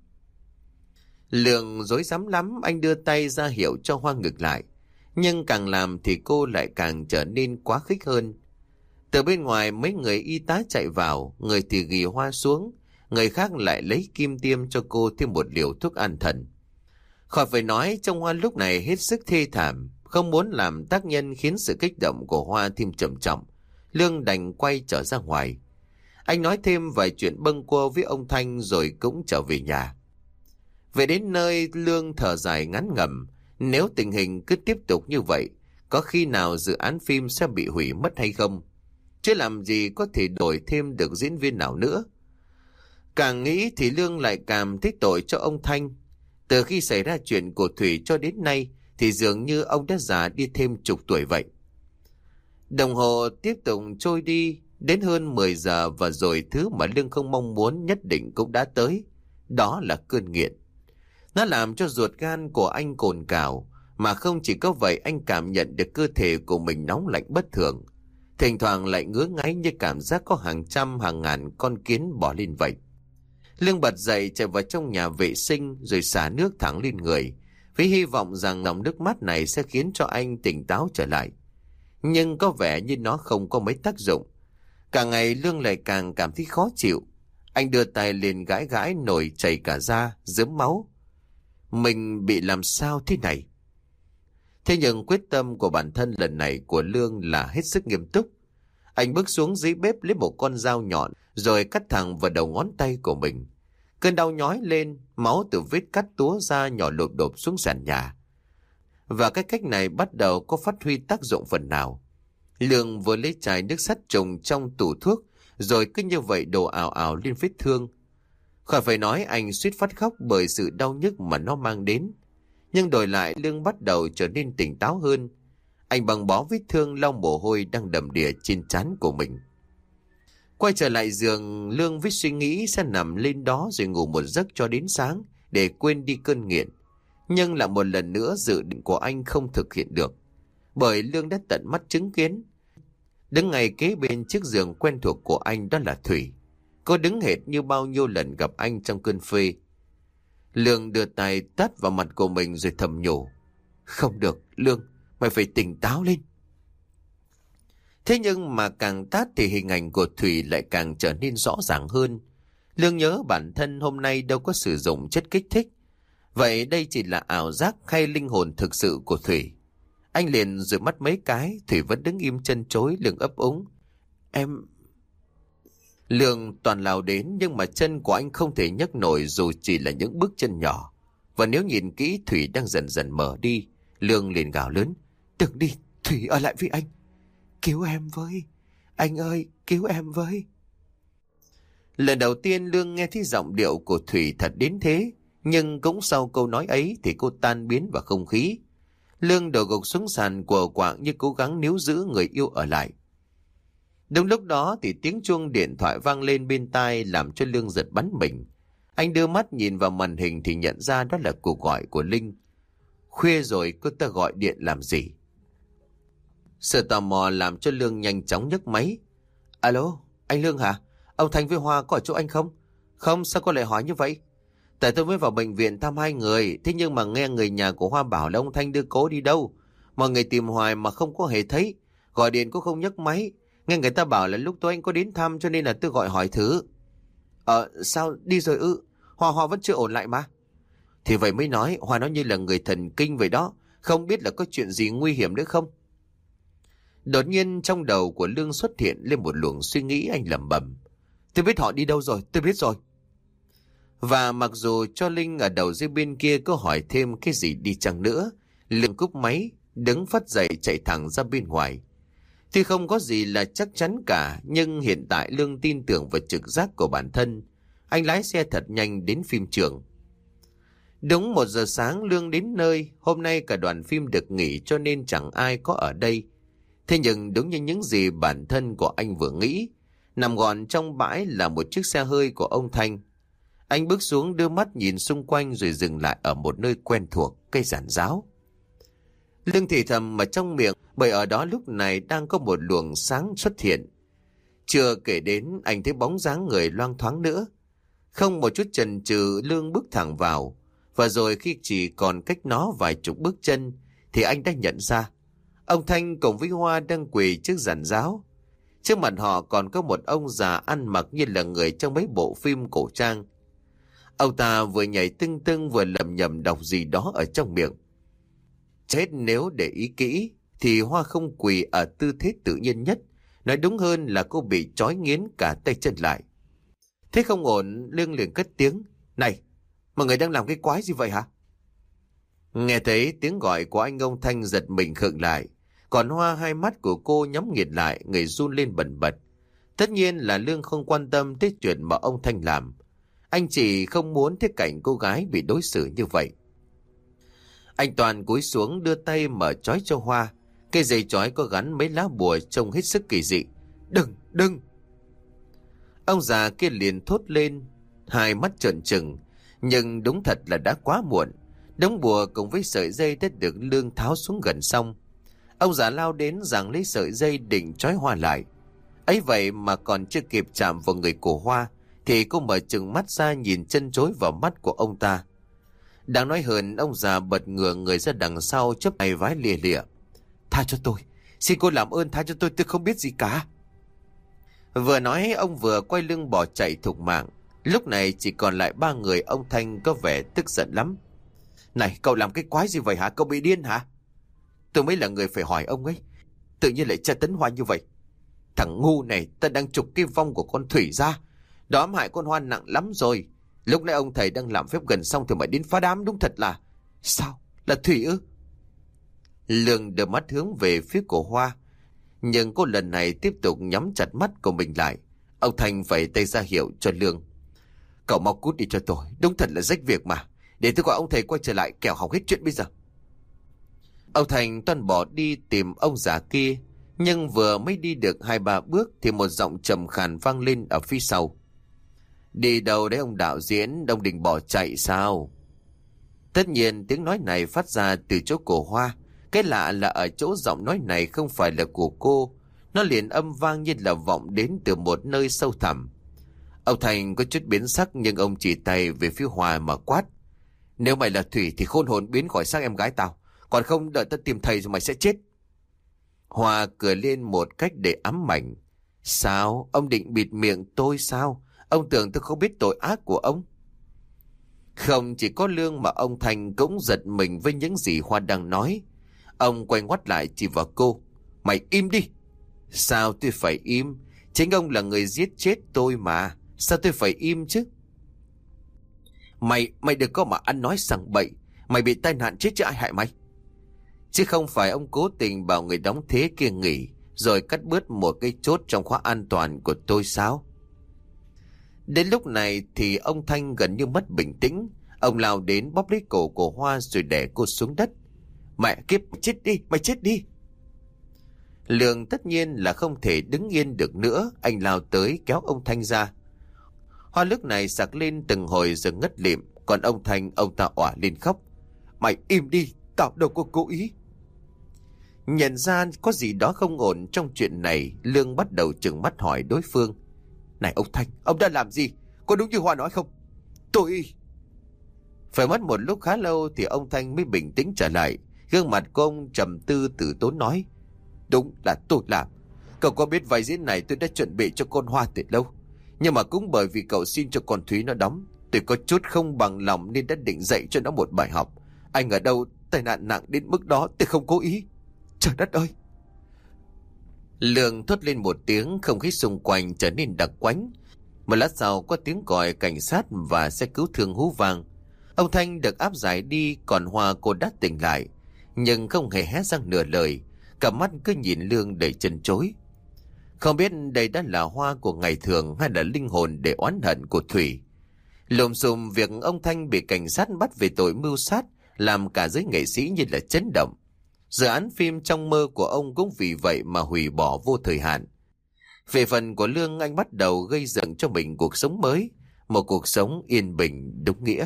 Speaker 2: Lương rối rắm lắm, anh đưa tay ra hiệu cho Hoa ngừng lại. Nhưng càng làm thì cô lại càng trở nên quá khích hơn. Từ bên ngoài mấy người y tá chạy vào, người thì ghì Hoa xuống, người khác lại lấy kim tiêm cho cô thêm một liều thuốc an thần. Khỏi phải nói, trông Hoa lúc này hết sức thê thảm, không muốn làm tác nhân khiến sự kích động của Hoa thêm trầm trọng. Lương đành quay trở ra ngoài. Anh nói thêm vài chuyện bâng quơ với ông Thanh rồi cũng trở về nhà. Về đến nơi, Lương thở dài ngắn ngẩm. Nếu tình hình cứ tiếp tục như vậy, có khi nào dự án phim sẽ bị hủy mất hay không? Chứ làm gì có thể đổi thêm được diễn viên nào nữa. Càng nghĩ thì Lương lại càng thích tội cho ông Thanh. Từ khi xảy ra chuyện của Thủy cho đến nay thì dường như ông đã già đi thêm chục tuổi vậy. Đồng hồ tiếp tục trôi đi, đến hơn 10 giờ và rồi thứ mà Lương không mong muốn nhất định cũng đã tới. Đó là cơn nghiện. Nó làm cho ruột gan của anh cồn cào, Mà không chỉ có vậy, anh cảm nhận được cơ thể của mình nóng lạnh bất thường. Thỉnh thoảng lại ngứa ngáy như cảm giác có hàng trăm hàng ngàn con kiến bò lên vậy. Lương bật dậy chạy vào trong nhà vệ sinh rồi xả nước thẳng lên người, với hy vọng rằng dòng nước mát này sẽ khiến cho anh tỉnh táo trở lại. Nhưng có vẻ như nó không có mấy tác dụng. Càng ngày Lương lại càng cảm thấy khó chịu. Anh đưa tay lên gãi gãi nổi chảy cả da, rớm máu. Mình bị làm sao thế này? Thế nhưng quyết tâm của bản thân lần này của Lương là hết sức nghiêm túc. Anh bước xuống dưới bếp lấy một con dao nhọn rồi cắt thẳng vào đầu ngón tay của mình. Cơn đau nhói lên, máu từ vết cắt túa ra nhỏ lộp đột xuống sàn nhà. Và cái cách này bắt đầu có phát huy tác dụng phần nào. Lương vừa lấy chai nước sát trùng trong tủ thuốc rồi cứ như vậy đổ ào ào lên vết thương. Khỏi phải nói, anh suýt phát khóc bởi sự đau nhức mà nó mang đến. Nhưng đổi lại Lương bắt đầu trở nên tỉnh táo hơn. Anh băng bó vết thương, lau mồ hôi đang đầm đìa trên trán của mình. Quay trở lại giường, Lương với suy nghĩ sẽ nằm lên đó rồi ngủ một giấc cho đến sáng để quên đi cơn nghiện. Nhưng lại một lần nữa dự định của anh không thực hiện được. Bởi Lương đã tận mắt chứng kiến. Đứng ngay kế bên chiếc giường quen thuộc của anh đó là Thủy. Cô đứng hệt như bao nhiêu lần gặp anh trong cơn phê. Lương đưa tay tát vào mặt của mình rồi thầm nhủ. Không được, Lương, mày phải tỉnh táo lên. Thế nhưng mà càng tát thì hình ảnh của Thủy lại càng trở nên rõ ràng hơn. Lương nhớ bản thân hôm nay đâu có sử dụng chất kích thích. Vậy đây chỉ là ảo giác hay linh hồn thực sự của Thủy? Anh liền rủi mắt mấy cái, Thủy vẫn đứng im chân chối, Lương ấp úng. Em... Lương toàn lao đến nhưng mà chân của anh không thể nhấc nổi dù chỉ là những bước chân nhỏ. Và nếu nhìn kỹ Thủy đang dần dần mở đi. Lương liền gào lớn. Đừng đi, Thủy ở lại với anh. Cứu em với. Anh ơi, cứu em với. Lần đầu tiên Lương nghe thấy giọng điệu của Thủy thật đến thế. Nhưng cũng sau câu nói ấy thì cô tan biến vào không khí. Lương đổ gục xuống sàn quờ quạng như cố gắng níu giữ người yêu ở lại. Đúng lúc đó thì tiếng chuông điện thoại vang lên bên tai làm cho Lương giật bắn mình. Anh đưa mắt nhìn vào màn hình thì nhận ra đó là cuộc gọi của Linh. Khuya rồi cô ta gọi điện làm gì? Sự tò mò làm cho Lương nhanh chóng nhấc máy. Alo, anh Lương hả? Ông Thanh với Hoa có ở chỗ anh không? Không, sao cô lại hỏi như vậy? Tại tôi mới vào bệnh viện thăm hai người, thế nhưng mà nghe người nhà của Hoa bảo là ông Thanh đưa cố đi đâu. Mọi người tìm hoài mà không có hề thấy. Gọi điện cũng không nhấc máy. Nghe người ta bảo là lúc tôi anh có đến thăm cho nên là tôi gọi hỏi thử. Sao đi rồi ư? Hoa vẫn chưa ổn lại mà. Thì vậy mới nói, Hoa nó như là người thần kinh vậy đó. Không biết là có chuyện gì nguy hiểm nữa không? Đột nhiên trong đầu của Lương xuất hiện lên một luồng suy nghĩ, anh lẩm bẩm. Tôi biết họ đi đâu rồi, tôi biết rồi. Và mặc dù cho Linh ở đầu dây bên kia có hỏi thêm cái gì đi chăng nữa, Lương cúp máy, đứng phắt dậy chạy thẳng ra bên ngoài. Tuy không có gì là chắc chắn cả, nhưng hiện tại Lương tin tưởng vào trực giác của bản thân. Anh lái xe thật nhanh đến phim trường. Đúng 1 giờ sáng Lương đến nơi, hôm nay cả đoàn phim được nghỉ cho nên chẳng ai có ở đây. Thế nhưng đúng như những gì bản thân của anh vừa nghĩ, nằm gọn trong bãi là một chiếc xe hơi của ông Thanh. Anh bước xuống đưa mắt nhìn xung quanh rồi dừng lại ở một nơi quen thuộc, cây giàn giáo. Lương thì thầm ở trong miệng bởi ở đó lúc này đang có một luồng sáng xuất hiện. Chưa kể đến anh thấy bóng dáng người loang thoáng nữa. Không một chút chần chừ Lương bước thẳng vào. Và rồi khi chỉ còn cách nó vài chục bước chân thì anh đã nhận ra ông Thanh cùng với Hoa đang quỳ trước giàn giáo. Trước mặt họ còn có một ông già ăn mặc như là người trong mấy bộ phim cổ trang. Ông ta vừa nhảy tưng tưng vừa lẩm nhẩm đọc gì đó ở trong miệng. Chết, nếu để ý kỹ thì Hoa không quỳ ở tư thế tự nhiên nhất. Nói đúng hơn là cô bị trói nghiến cả tay chân lại. Thế không ổn, Lương liền cất tiếng. Này, mọi người đang làm cái quái gì vậy hả? Nghe thấy tiếng gọi của anh, ông Thanh giật mình khựng lại. Còn Hoa, hai mắt của cô nhắm nghiệt lại, người run lên bần bật. Tất nhiên là Lương không quan tâm tới chuyện mà ông Thanh làm. Anh chỉ không muốn thấy cảnh cô gái bị đối xử như vậy. Anh toàn cúi xuống đưa tay mở trói cho Hoa. Cây dây trói có gắn mấy lá bùa trông hết sức kỳ dị. Đừng! Ông già kia liền thốt lên, hai mắt trợn trừng. Nhưng đúng thật là đã quá muộn. Đống bùa cùng với sợi dây đã được Lương tháo xuống gần xong. Ông già lao đến giằng lấy sợi dây định trói Hoa lại. Ấy vậy mà còn chưa kịp chạm vào người của Hoa thì cô mở trừng mắt ra nhìn chân chối vào mắt của ông ta. Đáng nói hơn, ông già bật ngửa người ra đằng sau chớp tay vái lìa lịa. Tha cho tôi, xin cô làm ơn tha cho tôi không biết gì cả. Vừa nói ông vừa quay lưng bỏ chạy thục mạng. Lúc này chỉ còn lại ba người. Ông Thanh có vẻ tức giận lắm. Này, cậu làm cái quái gì vậy hả? Cậu bị điên hả? Tôi mới là người phải hỏi ông ấy. Tự nhiên lại tra tấn Hoa như vậy. Thằng ngu này, ta đang trục cái vong của con Thủy ra. Đó ám hại con Hoa nặng lắm rồi. Lúc nãy ông thầy đang làm phép gần xong thì mày đến phá đám, đúng thật là... Sao? Là Thủy ư? Lương đưa mắt hướng về phía của Hoa. Nhưng cô lần này tiếp tục nhắm chặt mắt của mình lại. Ông Thanh vẫy tay ra hiệu cho Lương. Cậu mau cút đi cho tôi. Đúng thật là rách việc mà. Để tôi gọi ông thầy quay trở lại, kẻo hỏng hết chuyện bây giờ. Ông Thành toan bỏ đi tìm ông già kia. Nhưng vừa mới đi được 2-3 bước thì một giọng trầm khàn vang lên ở phía sau. Đi đâu đấy ông đạo diễn? Ông định bỏ chạy sao? Tất nhiên tiếng nói này phát ra từ chỗ của Hoa. Cái lạ là ở chỗ giọng nói này không phải là của cô. Nó liền âm vang như là vọng đến từ một nơi sâu thẳm. Ông Thành có chút biến sắc nhưng ông chỉ tay về phía Hoa mà quát. Nếu mày là Thủy thì khôn hồn biến khỏi xác em gái tao. Còn không đợi tao tìm thầy rồi mày sẽ chết. Hoa cười lên một cách để ám ảnh. Sao? Ông định bịt miệng tôi sao? Ông tưởng tôi không biết tội ác của ông? Không chỉ có Lương mà ông Thành cũng giật mình với những gì Hoa đang nói. Ông quay ngoắt lại chỉ vào cô. Mày im đi. Sao tôi phải im? Chính ông là người giết chết tôi mà. Sao tôi phải im chứ? Mày đừng có mà ăn nói sằng bậy. Mày bị tai nạn chết chứ ai hại mày? Chứ không phải ông cố tình bảo người đóng thế kia nghỉ rồi cắt bớt một cái chốt trong khóa an toàn của tôi sao? Đến lúc này thì ông Thanh gần như mất bình tĩnh. Ông lao đến bóp lấy cổ của Hoa rồi đè cô xuống đất. Mẹ kiếp, chết đi, mày chết đi. Lương tất nhiên là không thể đứng yên được nữa. Anh lao tới kéo ông Thanh ra. Hoa lúc này sặc lên từng hồi rồi ngất lịm. Còn ông Thanh, ông ta òa lên khóc. Mày im đi, tao đâu có cố ý. Nhận ra có gì đó không ổn trong chuyện này, Lương bắt đầu trừng mắt hỏi đối phương. Này ông Thanh, ông đã làm gì? Có đúng như Hoa nói không? Tôi... Phải mất một lúc khá lâu thì ông Thanh mới bình tĩnh trở lại. Gương mặt của ông trầm tư từ tốn nói. Đúng là tôi làm. Cậu có biết vai diễn này tôi đã chuẩn bị cho con Hoa từ lâu. Nhưng mà cũng bởi vì cậu xin cho con Thúy nó đóng, tôi có chút không bằng lòng nên đã định dạy cho nó một bài học. Anh ở đâu tai nạn nặng đến mức đó, tôi không cố ý. Trời đất ơi! Lương thốt lên một tiếng, không khí xung quanh trở nên đặc quánh. Một lát sau có tiếng còi cảnh sát và xe cứu thương hú vang. Ông Thanh được áp giải đi, còn Hoa cô đã tỉnh lại, nhưng không hề hé răng nửa lời, cả mắt cứ nhìn Lương đầy chân chối. Không biết đây đã là Hoa của ngày thường hay là linh hồn để oán hận của Thủy. Lùm xùm việc ông Thanh bị cảnh sát bắt về tội mưu sát làm cả giới nghệ sĩ như là chấn động. Dự án phim trong mơ của ông cũng vì vậy mà hủy bỏ vô thời hạn. Về phần của Lương, anh bắt đầu gây dựng cho mình cuộc sống mới, một cuộc sống yên bình đúng nghĩa.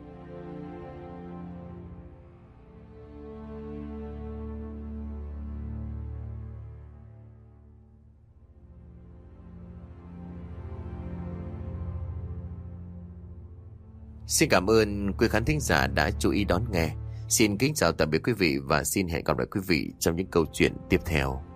Speaker 2: Xin cảm ơn quý khán thính giả đã chú ý đón nghe. Xin kính chào tạm biệt quý vị và xin hẹn gặp lại quý vị trong những câu chuyện tiếp theo.